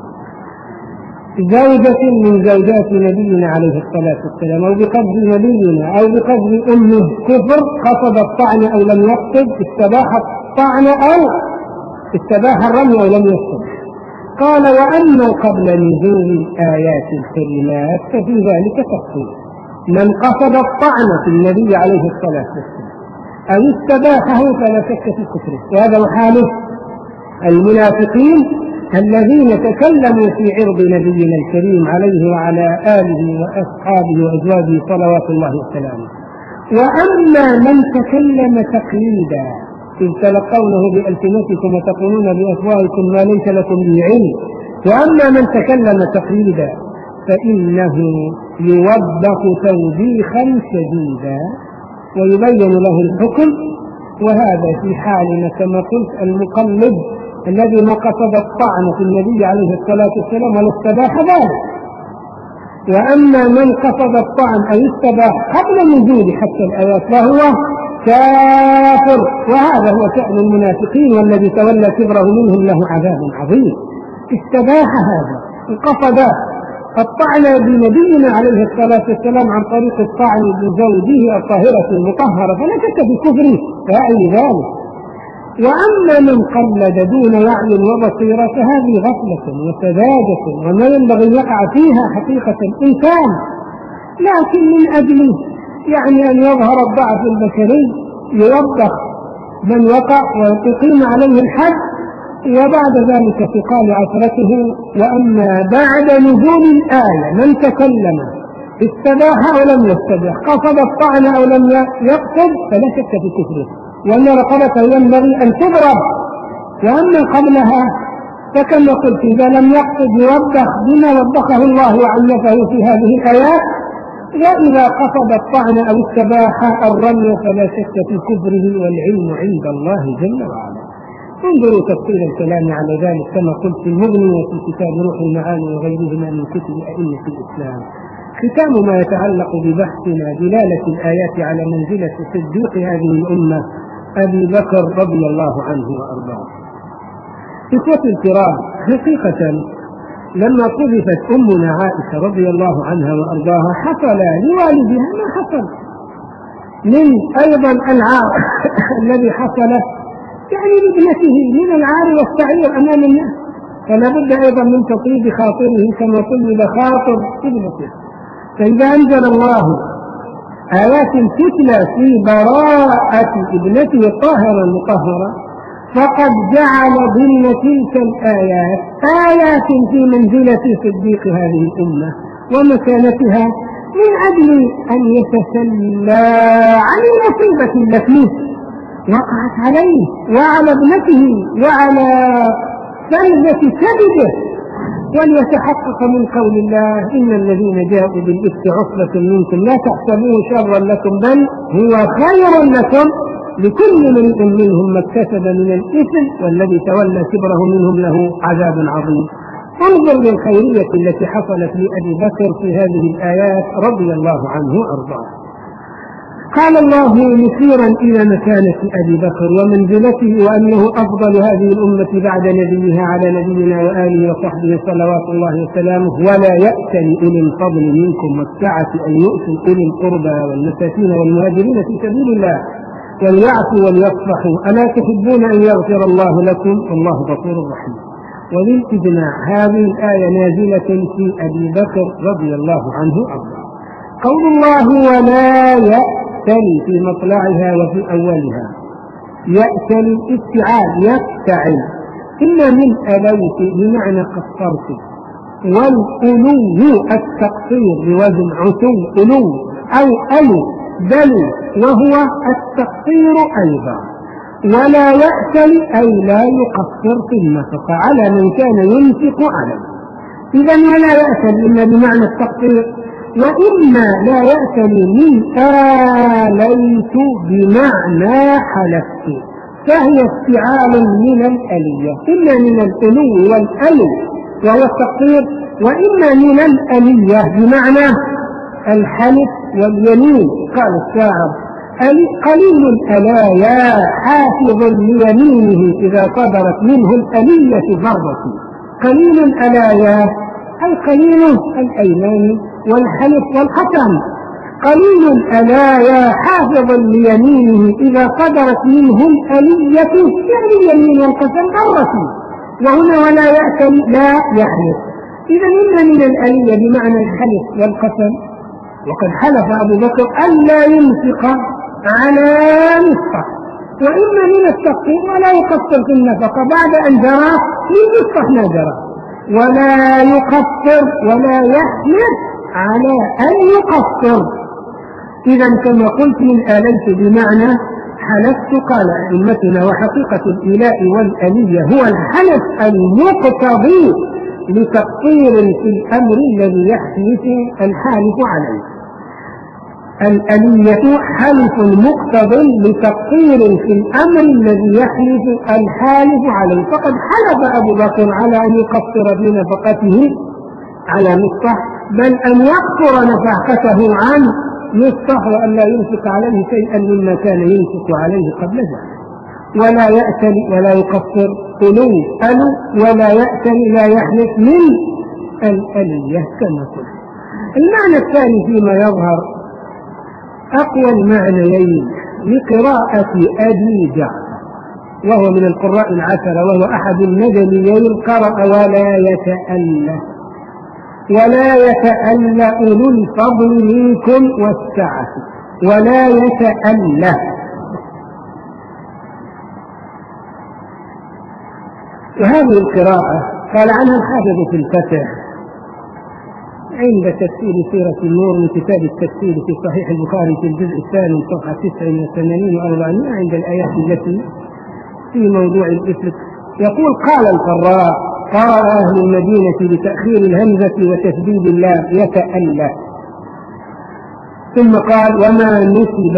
S1: زوجة من زوجات نبينا عليه الصلاة والسلام أو بقذف نبينا أو بقذف أمه كفر، قصد الطعن أو لم يقصد، استباح الطعن أو استباح الرمي أو لم يقصد. قال: وأما قبل نزول الآيات الكريمات ففي ذلك تفصيل. من قصد الطعن في النبي عليه الصلاة والسلام أو استباحه فلا شك في كفره، وهذا حال المنافقين الذين تكلموا في عرض نبينا الكريم عليه وعلى آله وأصحابه وأزواجه صلوات الله وسلامه. وأما من تكلم تقليدا إذ تلقونه بألسنتكم وتقولون بأفواهكم ما ليس لكم به علم، وأما من تكلم تقليدا فإنه يوبخ توبيخا شديدا ويبين له الحكم، وهذا في حالنا كما قلت المقلد الذي ما قصد الطعن في النبي عليه الصلاة والسلام ولا استباح ذلك. وأما من قصد الطعن أو استباح قبل نزول حتى الآيات فهو كافر، وهذا هو شأن المنافقين، والذي تولى كبره منهم له عذاب عظيم. استباح هذا وقصد الطعن بنبينا عليه الصلاة والسلام عن طريق الطعن بزوجه الطاهرة المطهرة فلا شك في كفره فأي ذلك. وأما من قلد دون وعي وبصيرة فهذه غفلة وسذاجة وما ينبغي يقع فيها حقيقة الإنسان، لكن من أجل يعني أن يظهر الضعف البشري يوبخ من وقع ويقيم عليه الحد، وبعد ذلك تقال عثرته. وأما بعد نزول الآية من تكلم استباح أو لم يستبح، قصد الطعن أو لم يقصد فلا شك في كفره، وأن رقبته ينبغي أن تضرب. وأما قبلها فكما قلت إذا لم يقصد يوبخ بما وبخه الله وعنفه في هذه الآيات، وإذا قصد الطعن أو استباح الرمي فلا شك في كفره، والعلم عند الله جل وعلا. انظروا تفصيل الكلام على ذلك كما قلت في المغني وفي كتاب روح المعاني وغيرهما من كتب أئمة الإسلام. ختام ما يتعلق ببحثنا دلالة الآيات على منزلة صديق هذه الأمة أبي بكر رضي الله عنه وأرضاه. إخوة الكرام، حقيقة لما قذفت أمنا عائشة رضي الله عنها وأرضاها حصل لوالدها ما حصل من أيضا العار الذي حصل يعني لابنته من العار والسعير أمام الناس، فلا بد أيضا من تطيب خاطره كما طيب خاطر ابنته. فإذا أنزل الله آيات تتلى في براءة ابنته الطاهرة المطهرة فقد جعل ضمن تلك الآيات آيات في منزلة صديق هذه الأمة ومكانتها، من أجل أن يتسلى عن المصيبة التي وقعت عليه وعلى ابنته وعلى فلذة كبده، وليتحقق من قول الله: إن الذين جاءوا بالإفك عصبة منكم لا تحسبوه شرا لكم بل هو خير لكم لكل امرئ منهم ما اكتسب من الإثم والذي تولى كبره منهم له عذاب عظيم. انظر للخيرية التي حصلت لأبي بكر في هذه الآيات رضي الله عنه وأرضاه. قال الله مشيرا إلى مكانة أبي بكر ومنزلته وأنه أفضل هذه الأمة بعد نبيها على نبينا وآله وصحبه صلوات الله وسلامه: ولا يأتل أولي الفضل منكم والسعة أن يؤتوا أولي القربى والمساكين والمهاجرين في سبيل الله وليعفوا وليصفحوا ألا تحبون أن يغفر الله لكم والله غفور رحيم. وللإجماع هذه الآية نازلة في أبي بكر رضي الله عنه أرضاه. قول الله ولا يأتل في مطلعها وفي أولها يأتل افتعال يفتعل، إلا من ألوت بمعنى قصرت، والألو التقصير بوزن عتو ألو أو ألو دلو وهو التقصير أيضا. ولا يأتل أي لا يقصر في النفقة على من كان ينفق عليه. إذا ولا يأتل إلا بمعنى التقصير، وإما لا يأتل من آليت بمعنى حلفت، فهي استعال من الألية، إما من الألو والألو وهو التقصير، وإما من الألية بمعنى الحلف واليمين. قال الشاعر: قليل الألايا حافظ ليمينه إذا صدرت منه الألية فرضة. قليل الألايا أي قليل الأيمان والحلف والقسم. قليل الألايا حافظ ليمينه إذا صدرت منه الألية، يعني اليمين والقسم فرضة. وهنا ولا يأتل لا يحلف. إذا إما من الألية بمعنى الحلف والقسم، وقد حلف أبو بكر ألا ينفق على نصفه، وإما من التقصير ولا يقصر في النفقة بعد أن جرى من نصف ما جرى، ولا يقصر ولا يحلف على أن يقصر. إذا كما قلت من آليت بمعنى حلفت. قال أئمتنا: وحقيقة الإلاء والألية هو الحلف المقتضي لتقصير في الأمر الذي يحلف الحالف عليه. الألية حلف مقتض لتقصير في الأمر الذي يحلف الحالف عليه. فقد حلف أبو بكر على أن يقصر بنفقته على نصفه، بل أن يقصر نفقته عن نصفه وأن لا ينفق عليه شيئا مما كان ينفق عليه قبل ذلك. ولا يأتل ولا يقصر ألو ألو ولا يأتل لا يحلف من الألية كما قلت. المعنى الثاني فيما يظهر أقوى المعنيين لقراءة أبي جعفر، وهو من القراء العشرة، وهو أحد المدنيين، قرأ: ولا يتألى ولا يتألى أولو الفضل منكم والسعة. ولا يتألى. وهذه القراءة قال عنها الحافظ في الفتح عند تفسير سورة النور من كتاب التفسير في صحيح البخاري في الجزء الثاني صفحة تسع وثمانين وأربعمائة عند الآيات التي في موضوع الإفك. يقول: قال الفراء: قرأ أهل المدينة بتأخير الهمزة وتشديد اللام يتألى. ثم قال: وما نسب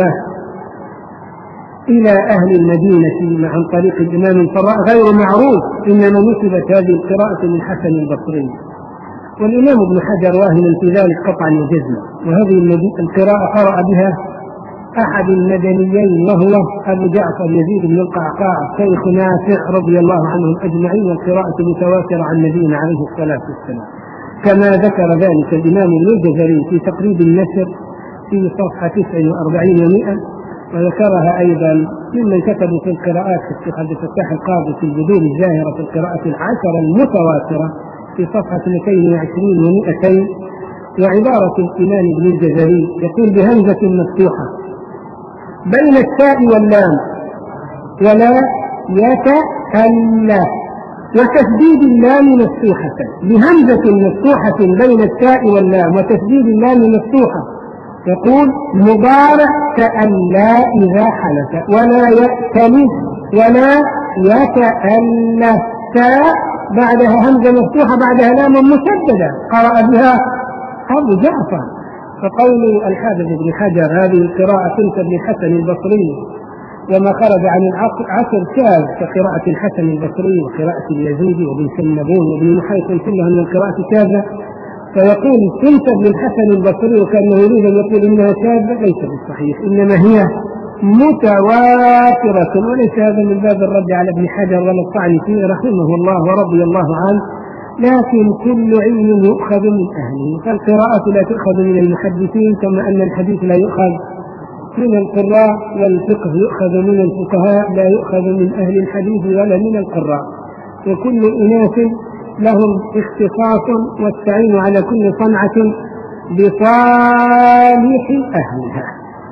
S1: إلى أهل المدينة عن طريق الإمام الفراء غير معروف، إنما نسبت هذه القراءة للحسن البصري. والإمام ابن حجر واهن في ذلك قطعا وجزما. وهذه القراءة قرأ بها أحد المدنيين وهو أبو جعفر يزيد بن القعقاع شيخ نافع رضي الله عنهم أجمعين، والقراءة متواترة عن نبينا عليه الصلاة والسلام، كما ذكر ذلك الإمام ابن الجزري في تقريب النشر في صفحة تسع وأربعين ومئة، وذكرها أيضا ممن كتبوا في القراءات الشيخ عبد الفتاح القاضي في البذور الزاهرة في القراءة العشرة المتواترة في صفحة اثنتين وعشرين ومئتين. وعبارة الإمام ابن الجزري يقول: بهمزة مفتوحة بين التاء واللام ولا يتألى، وتشديد اللام مفتوحة. بهمزة مفتوحة بين التاء واللام وتشديد اللام مفتوحة. يقول: مضارع تألى إذا حلف، ولا يأتل ولا يتألى. تاء بعدها همزة مفتوحة بعدها لام مشددة قرأ بها أبو جعفر. فقول الحافظ ابن حجر هذه القراءة تنسب للحسن البصري، وما خرج عن العصر شاذ كقراءة الحسن البصري وقراءة اليزيدي وابن سنبون وابن محيط كلها من القراءة شاذة. فيقول تنسب للحسن البصري وكأنه يريد أن يقول إنها شاذة، ليس بالصحيح، إنما هي متواترة. وليس هذا من باب الرد على ابن حجر ولا الطعن فيه رحمه الله ورضي الله عنه، لكن كل علم يؤخذ من أهله. فالقراءة لا تؤخذ من المحدثين، كما أن الحديث لا يؤخذ من القراء، والفقه يؤخذ من الفقهاء لا يؤخذ من أهل الحديث ولا من القراء. وكل أناس لهم اختصاص، واستعينوا على كل صنعة بصالح أهلها.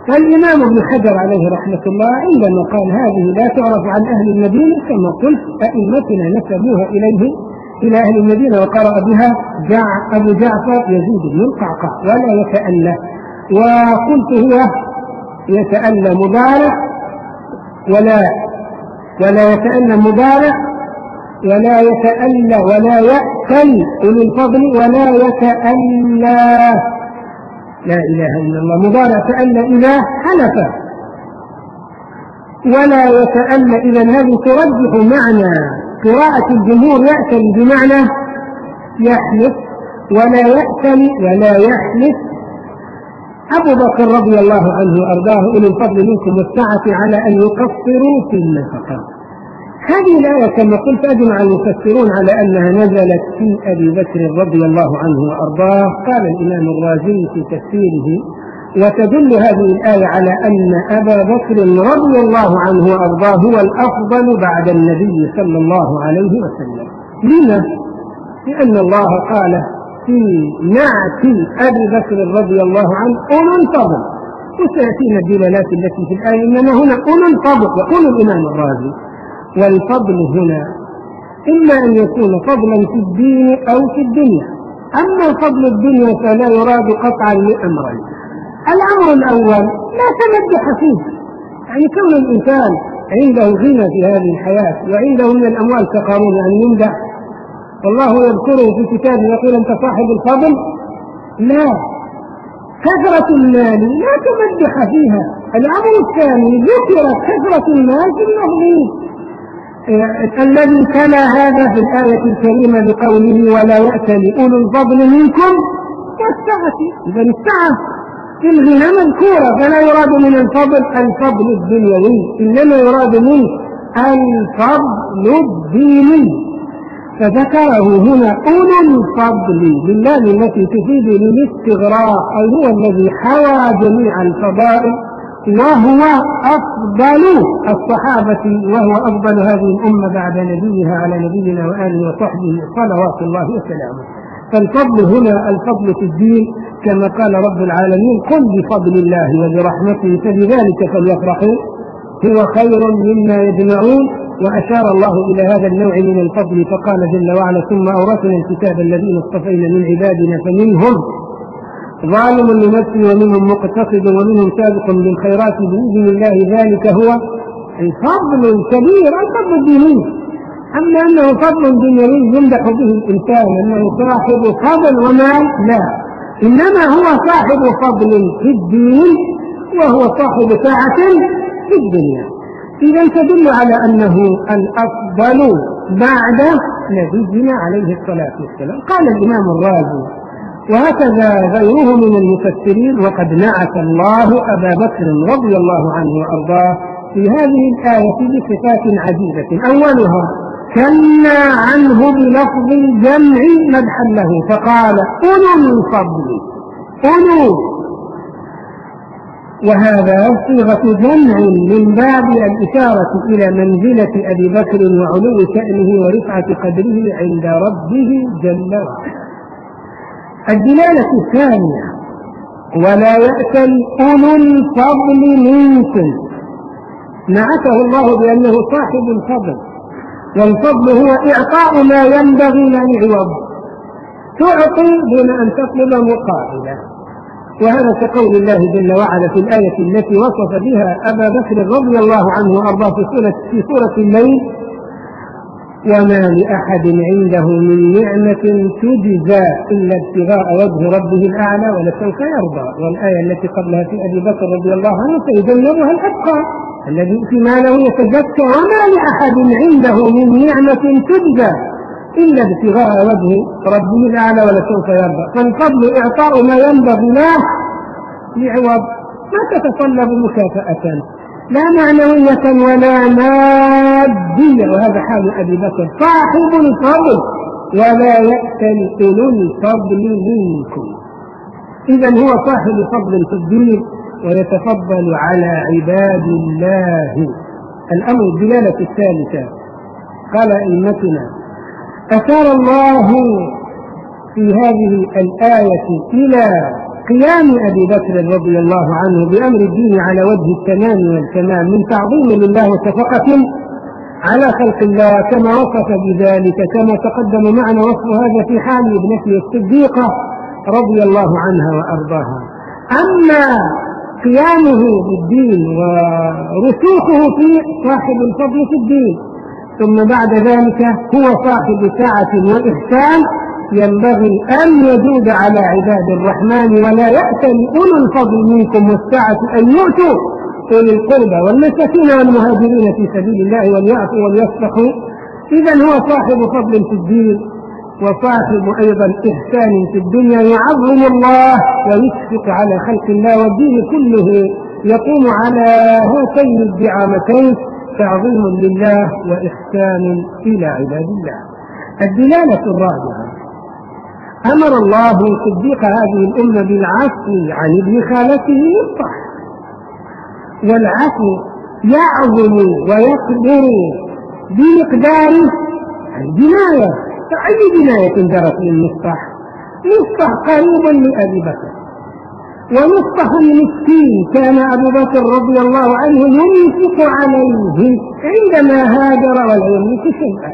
S1: الإمام ابن حجر عليه رحمة الله عندما قال هذه لا تعرف عن أهل المدينة كما قلت أئمتنا نسبوها إليه إلى أهل المدينة، وقرأ بها جع أبو جعفر يزيد بن القعقاع ولا يتألى. وقلت هو يتألى مضارع ولا ولا يتألى مضارع ولا يتألى ولا يأتل أولي الفضل ولا يتألى، لا إله إلا الله. مضارع تألى إذا حلف ولا يتألى، إذن هذه ترجح معنى قراءة الجمهور يأتل بمعنى يحلف ولا يأتل ولا يحلف. أبو بكر رضي الله عنه وأرضاه أولي الفضل منكم والسعة على أن يقصروا في النفقة. هذه الآية كما قلت أجمع المفسرون على أنها نزلت في أبي بكر رضي الله عنه وأرضاه. قال الإمام الرازي في تفسيره: وتدل هذه الآية على أن أبا بكر رضي الله عنه وأرضاه هو الأفضل بعد النبي صلى الله عليه وسلم. لما؟ لأن الله قال في نعت أبي بكر رضي الله عنه أولو الفضل، وسيأتينا الدلالات التي في الآية، إنما هنا أولو الفضل. يقول الإمام الرازي: والفضل هنا إما أن يكون فضلا في الدين أو في الدنيا. أما فضل الدنيا فلا يراد قطعا لأمرين: الأمر الأول لا تمدح فيه، يعني كون الإنسان عنده غنى في هذه الحياة وعنده من الأموال كقارون يعني يمدح، والله يذكره في كتابه يقول أنت صاحب الفضل. لا، كثرة المال لا تمدح فيها. الأمر الثاني ذكرت كثرة المال في المغني الذي تلا هذا في الآية الكريمة بقوله: ولا يأتل أولو الفضل منكم والسعة. إذا السعة في الغنى مذكورة، فلا يراد من الفضل الفضل الدنيوي، إنما يراد منه الفضل الديني. فذكره هنا أولو الفضل بالله التي تفيد للاستغراق، أي هو الذي حوى جميع الفضائل وهو أفضل الصحابة وهو أفضل هذه الأمة بعد نبيها على نبينا وآله وصحبه صلوات الله وسلامه. فالفضل هنا الفضل في الدين كما قال رب العالمين: قل بفضل الله وبرحمته فبذلك فليفرحوا هو خير مما يجمعون. وأشار الله إلى هذا النوع من الفضل فقال جل وعلا: ثم أورثنا الكتاب الذين اصطفينا من عبادنا فمنهم ظالم لنفسه ومنهم مقتصد ومنهم سابق بالخيرات بإذن الله. ذلك هو الفضل الكبير، الفضل الديني. أما أنه فضل دنيوي يمدح به الإنسان أنه صاحب فضل ومال، لا، إنما هو صاحب فضل في الدين وهو صاحب ساعة في الدنيا. إذا تدل على أنه الأفضل بعد نبينا عليه الصلاة والسلام. قال الإمام الرازي: وهكذا غيره من المفسرين: وقد نعت الله أبا بكر رضي الله عنه وأرضاه في هذه الآية بصفات عديدة. أولها كنا عنه بلفظ الجمع مدحا له فقال: أولو الفضل أولو، وهذا صيغة جمع من باب الإشارة إلى منزلة أبي بكر وعلو شأنه ورفعة قدره عند ربه جل وعلا. الدلالة الثانية: ولا يأتل أولو الفضل منكم. نعته الله بأنه صاحب الفضل، والفضل هو إعطاء ما ينبغي لا يعوض، تعطي دون أن تطلب مقابلا. وهذا كقول الله جل وعلا في الآية التي وصف بها أبا بكر رضي الله عنه وأرضاه في سورة, في سورة الليل: وما لأحد عنده من نعمة تجزى إلا ابتغاء وجه ربه الأعلى ولسوف يرضى. والآية التي قبلها في أبي بكر رضي الله عنه: سيجنبها الأتقى الذي يؤتي ماله يتزكى وما لأحد عنده من نعمة تجزى إلا ابتغاء وجه ربه الأعلى ولسوف يرضى. فالفضل إعطاء ما ينبغي له لعوض، ما تتطلب مكافأة لا معنوية ولا مادية. وهذا حال أبي بكر صاحب الفضل: ولا يأتل أولو الفضل منكم. إذن هو صاحب فضل في الدين ويتفضل على عباد الله. الأمر الدلالة الثالثة: قال أئمتنا: أشار الله في هذه الآية إلى قيام أبي بكر رضي الله عنه بأمر الدين على وجه التمام والتمام من تعظيم لله وشفقة على خلق الله كما وصف بذلك، كما تقدم معنا وصف هذا في حال ابنته الصديقة رضي الله عنها وأرضاها. أما قيامه بالدين ورسوخه فيه صاحب الفضل في الدين، ثم بعد ذلك هو صاحب سعة وإحسان ينبغي أن يجود على عباد الرحمن، ولا يأتل أولو الفضل منكم والسعة أن يؤتوا أولي القربى والمساكين والمهاجرين في سبيل الله وليعفوا وليصفحوا. إذن هو صاحب فضل في الدين وصاحب أيضا إحسان في الدنيا، يعظم الله ويشفق على خلق الله، والدين كله يقوم على هاتين الدعامتين: تعظيم لله وإحسان إلى عباد الله. الدلالة الرابعة: أمر الله صديق هذه الأمة بالعفو عن ابن خالته مصطح، والعفو يعظم ويكبر بمقدار الجناية. فأي جناية جرت من مصطح؟ مصطح قريب لأبي بكر، ومصطح المسكين كان أبو بكر رضي الله عنه ينفق عليه عندما هاجر ولا يملك شيئا،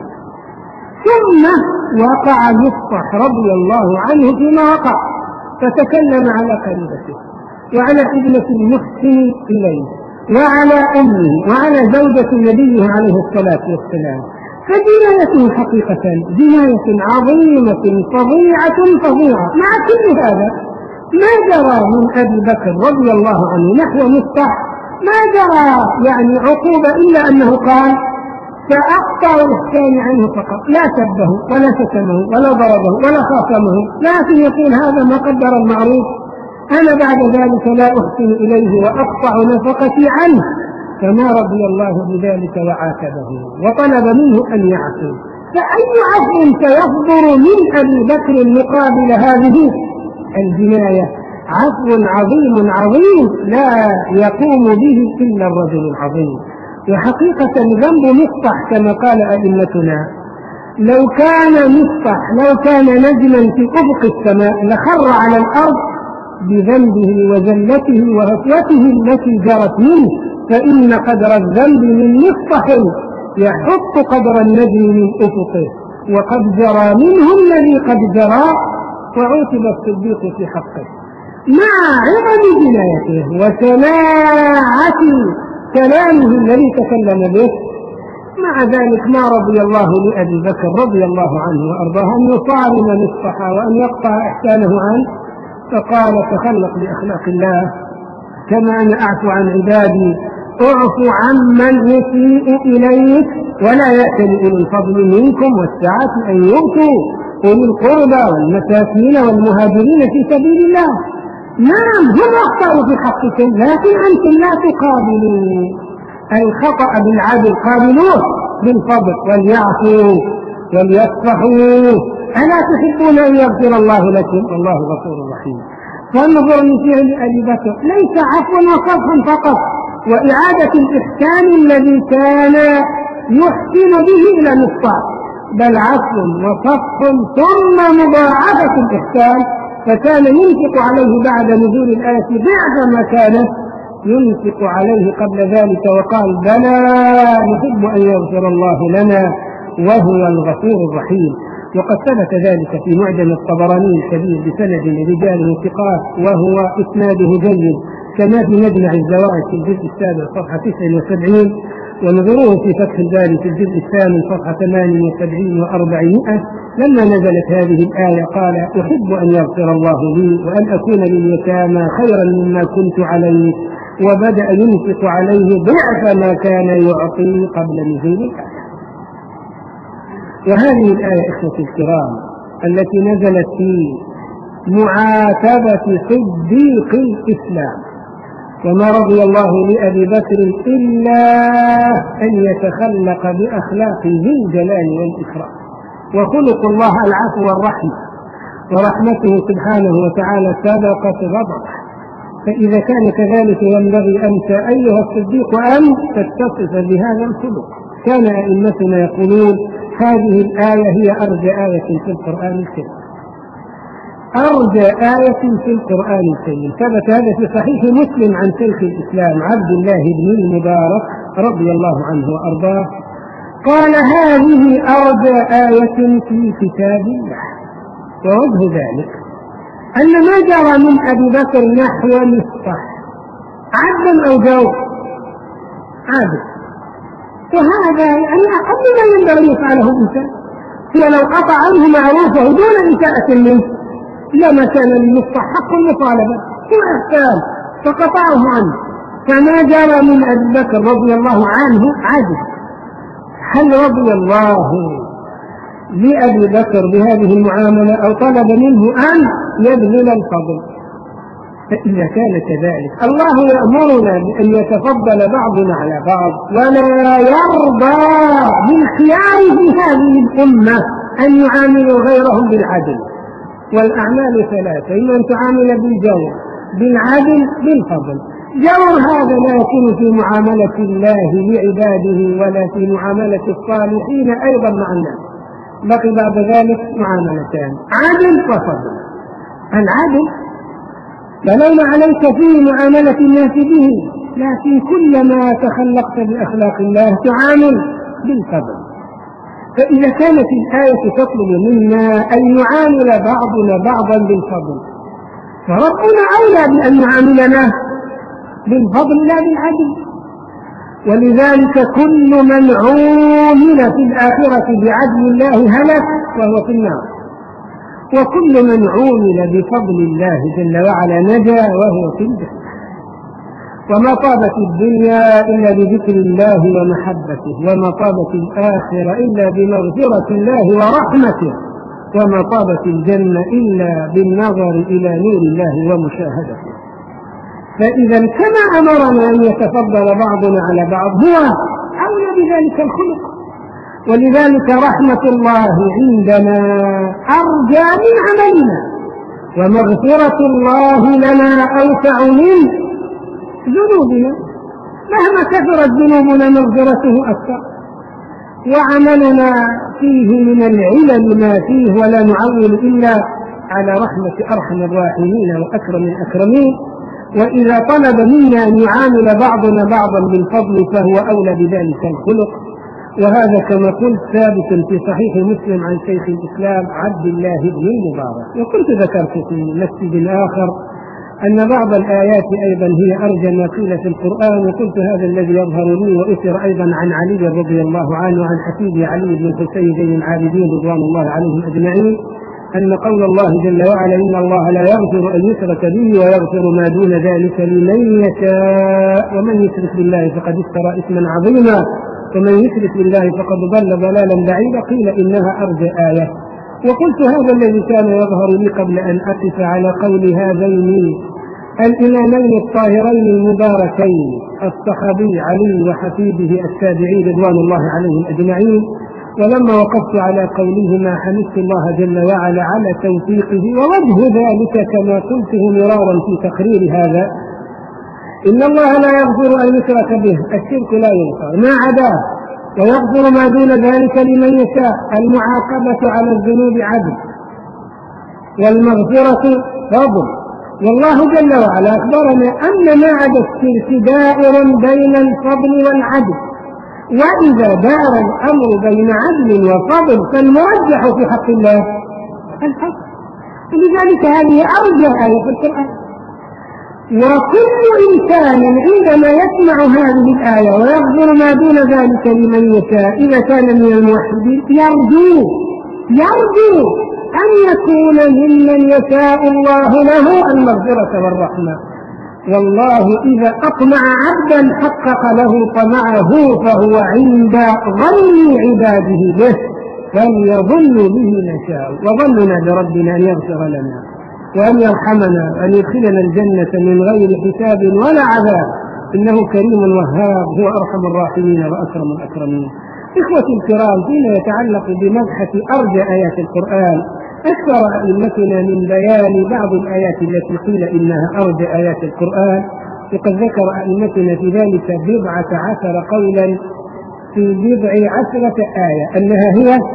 S1: ثم وقع مصطح رضي الله عنه فيما وقع، فتكلم على قريبته وعلى ابنة المحسن إليه وعلى أمه وعلى زوجة نبيه عليه الصلاة والسلام. فجناية حقيقة جناية عظيمة فظيعة فظيعة. مع كل هذا ما جرى من أبي بكر رضي الله عنه نحو مصطح ما جرى يعني عقوبة إلا أنه قال فأقطع الإحسان عنه فقط، لا سبه ولا شتمه ولا ضربه ولا خاصمه، لكن يقول هذا ما قدر المعروف، أنا بعد ذلك لا أحسن إليه وأقطع نفقتي عنه، فما رضي الله بذلك وعاتبه وطلب منه أن يعفو. فأي عفو سيصدر من أبي بكر مقابل هذه الجناية؟ عفو عظيم عظيم لا يقوم به إلا الرجل العظيم. وحقيقة ذنب مصطح كما قال أئمتنا، لو كان مصطح لو كان نجما في أفق السماء لخر على الأرض بذنبه وزلته وهفوته التي جرت منه، فإن قدر الذنب من مصطح يحط قدر النجم من أفقه، وقد جرى منه الذي قد جرى، وعوتب الصديق في حقه مع عظم جنايته وسماعة كلامه الذي تكلم به. مع ذلك ما رضي الله لأبي بكر رضي الله عنه وأرضاه أن يصارم مصطح وأن يقطع إحسانه عنه، فقال تخلق بأخلاق الله، كما أنا أعفو عن عبادي أعفو عمن يسيء إليك، ولا يأتل أولي الفضل منكم والسعة أن يؤتوا أولي القربى والمساكين والمهاجرين في سبيل الله. نعم هم أخطأوا في حقكم، لكن أنتم لا تقابلوا الخطأ بالعدل، قابلوه بالفضل وليعفوا وليصفحوا. ألا تحبون أن يغفر الله لكم؟ الله غفور رحيم. فانظر لفعل أبي بكر ليس عفوا وصفحا فقط وإعادة الإحسان الذي كان يحسن به إلى مصطح، بل عفو وصفح ثم مضاعفة الإحسان، فكان ينفق عليه بعد نزول الآية ضعف ما كان ينفق عليه قبل ذلك، وقال بلى نحب أن يغفر الله لنا وهو الغفور الرحيم. وقد ثبت ذلك في معجم الطبراني الكبير بسند رجاله ثقات وهو إسناده جيد، كما في مجمع الزوائد في الجزء السابع صفحة تسعة وسبعين، ونظروه في فتح الباري في الجزء الثامن صفحة ثمانية وسبعين وأربعمائة. لما نزلت هذه الآية قال أحب أن يغفر الله لي وأن أكون لليتامى خيرا مما كنت عليه، وبدأ ينفق عليه ضعف ما كان يعطي قبل نزول الآية. وهذه الآية إخوتي الكرام التي نزلت في معاتبة صديق الإسلام، وما رضي الله لأبي بكر إلا أن يتخلق بأخلاق ذي الجلال والإكرام، وخلق الله العفو والرحمة، ورحمته سبحانه وتعالى سبقت غضبه. فإذا كان كذلك ينبغي أنت أيها الصديق أن تتصف بهذا الخلق. كان أئمتنا يقولون هذه الآية هي أرجى آية في القرآن الكريم. أرجى آية في القرآن الكريم. ثبت هذا في صحيح مسلم عن شيخ الإسلام عبد الله بن المبارك رضي الله عنه وأرضاه قال: هذه أرجى آية في كتاب الله. ووجه ذلك أن ما جرى من أبي بكر نحو مصطح عبدا أو جور عبد، وهذا يعني أقل ما ينبغي يفعله الإنسان. ولو قطع عنه معروفه دون إساءة منه لما كان لمصطح حق المطالبة هو إحسان فقطعه عنه. فما جرى من أبي بكر رضي الله عنه عبد. هل رضي الله لأبي بكر بهذه المعاملة أو طلب منه أن يبذل الفضل؟ فإذا كان كذلك الله يأمرنا بأن يتفضل بعضنا على بعض، ولا يرضى بالخيار في هذه الأمة أن يعاملوا غيرهم بالعدل. والأعمال ثلاثة: إما أن تعامل بالجور، بالعدل، بالفضل. جور هذا لا يكون في معاملة الله لعباده ولا في معاملة الصالحين أيضا مع الناس، بقي بعد ذلك معاملتان: عدل وفضل. العدل فلولا عليك فيه معاملة الناس به، لكن كلما تخلقت بأخلاق الله تعامل بالفضل. فإذا كانت الآية تطلب منا أن يعامل بعضنا بعضا بالفضل، فربنا أولى بأن يعاملنا بالفضل لا بالعدل. ولذلك كل من عامل في الآخرة بعدل الله هلك وهو في النار، وكل من عامل بفضل الله جل وعلا نجا وهو في الجنة. وما طابت الدنيا إلا بذكر الله ومحبته، وما طابت الآخرة إلا بمغفرة الله ورحمته، وما طابت الجنة إلا بالنظر إلى نور الله ومشاهدته. فإذا كما أمرنا أن يتفضل بعضنا على بعض هو أولى بذلك الخلق. ولذلك رحمة الله عندنا أرجى من عملنا، ومغفرة الله لنا أوسع من ذنوبنا. مهما كثرت ذنوبنا مغفرته أكثر، وعملنا فيه من العلل ما فيه، ولا نعول إلا على رحمة أرحم الراحمين وأكرم الأكرمين. وإذا طلب منا أن يعامل بعضنا بعضا بالفضل فهو أولى بذلك الخلق. وهذا كما قلت ثابت في صحيح مسلم عن شيخ الإسلام عبد الله بن المبارك. وكنت ذكرت في مسجد آخر أن بعض الآيات أيضا هي أرجى ما قيل في القرآن، وقلت هذا الذي يظهر لي وأثر أيضا عن علي رضي الله عنه وعن حفيده علي بن الحسين زين العابدين رضوان الله عليهم أجمعين، أن قول الله جل وعلا: إن الله لا يغفر أن يشرك به ويغفر ما دون ذلك لمن يشاء ومن يشرك بالله فقد افترى إثما عظيما ومن يشرك بالله فقد ضل ضلالا بعيدا. قيل إنها أرجى آية. وقلت هذا الذي كان يظهر لي قبل أن أقف على قول هذين الإمامين الطاهرين المباركين الصحابي علي وحفيده التابعي رضوان الله عليهم أجمعين. ولما وقفت على قولهما حمدت الله جل وعلا على توفيقه. ووجه ذلك كما قلته مرارا في تقرير هذا: إن الله لا يغفر أن يشرك به، الشرك لا يغفر، ما عداه، ويغفر ما دون ذلك لمن يشاء. المعاقبة على الذنوب عدل، والمغفرة فضل. والله جل وعلا أخبرنا أن ما عدا الشرك دائر بين الفضل والعدل، وإذا دار الأمر بين عدل وفضل فالمرجح في حق الله الفضل. ولذلك هذه أرجى آية في القرآن. وكل إنسان عندما يسمع هذه الآية ويغفر ما دون ذلك لمن يشاء إذا كان من الموحدين يرجو يرجو أن يكون ممن يشاء الله له المغفرة والرحمة. والله إذا أطمع عبدا حقق له طمعه، فهو عند ظن عباده به فليظن به نشاء. وظننا بربنا أن يغفر لنا وأن يرحمنا وأن يدخلنا الجنة من غير حساب ولا عذاب، إنه كريم وهاب، هو أرحم الراحمين وأكرم الأكرمين. إخوتي الكرام، فيما يتعلق بمبحث أرجى آيات القرآن أكثر أئمتنا من بيان بعض الآيات التي قيل إنها أرجى آيات القرآن، وقد ذكر أئمتنا في ذلك بضعة عشر قولا في بضع عشرة آية أنها هي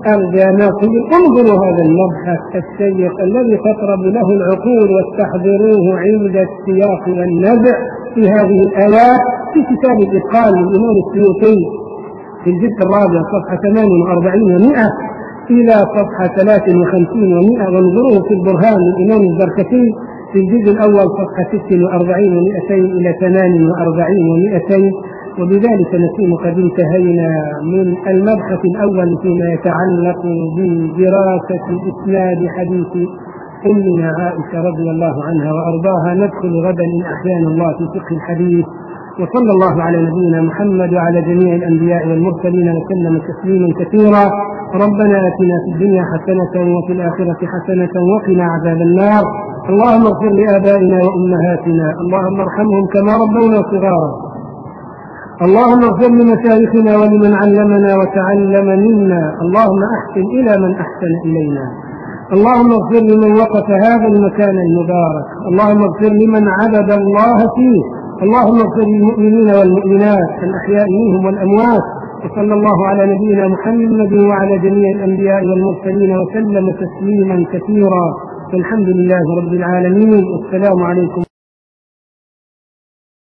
S1: أرجى ناقل انظروا هذا المبحث الشيق الذي تطرب له العقول واستحضروه عند السياق والنزع في هذه الآيات في كتاب الإتقان للإمام السيوطي في الجزء الرابع صفحة ثمان وأربعين ومئة إلى صفحة ثلاث وخمسين ومئة، وانظروه في البرهان للإمام الزركشي في الجزء الأول صفحة ست وأربعين ومئتين إلى ثمان وأربعين ومئتين. وبذلك نكون قد انتهينا من المبحث الأول فيما يتعلق بدراسة إسناد حديث أمنا عائشة رضي الله عنها وأرضاها. ندخل غدا إن أحيانا الله في فقه الحديث. وصلى الله على نبينا محمد وعلى جميع الأنبياء والمرسلين وسلم تسليما كثيرا. ربنا آتنا في الدنيا حسنة وفي الآخرة حسنة وقنا عذاب النار. اللهم اغفر لآبائنا وأمهاتنا، اللهم ارحمهم كما ربونا صغارا. اللهم اغفر لمشايخنا ولمن علمنا وتعلم منا. اللهم أحسن إلى من أحسن إلينا. اللهم اغفر لمن وقف هذا المكان المبارك. اللهم اغفر لمن عبد الله فيه. اللهم اغفر للمؤمنين والمؤمنات الأحياء منهم والأموات. وصلى الله على نبينا محمد وعلى جميع الأنبياء والمرسلين وسلم تسليما كثيرا. والحمد لله رب العالمين. والسلام عليكم.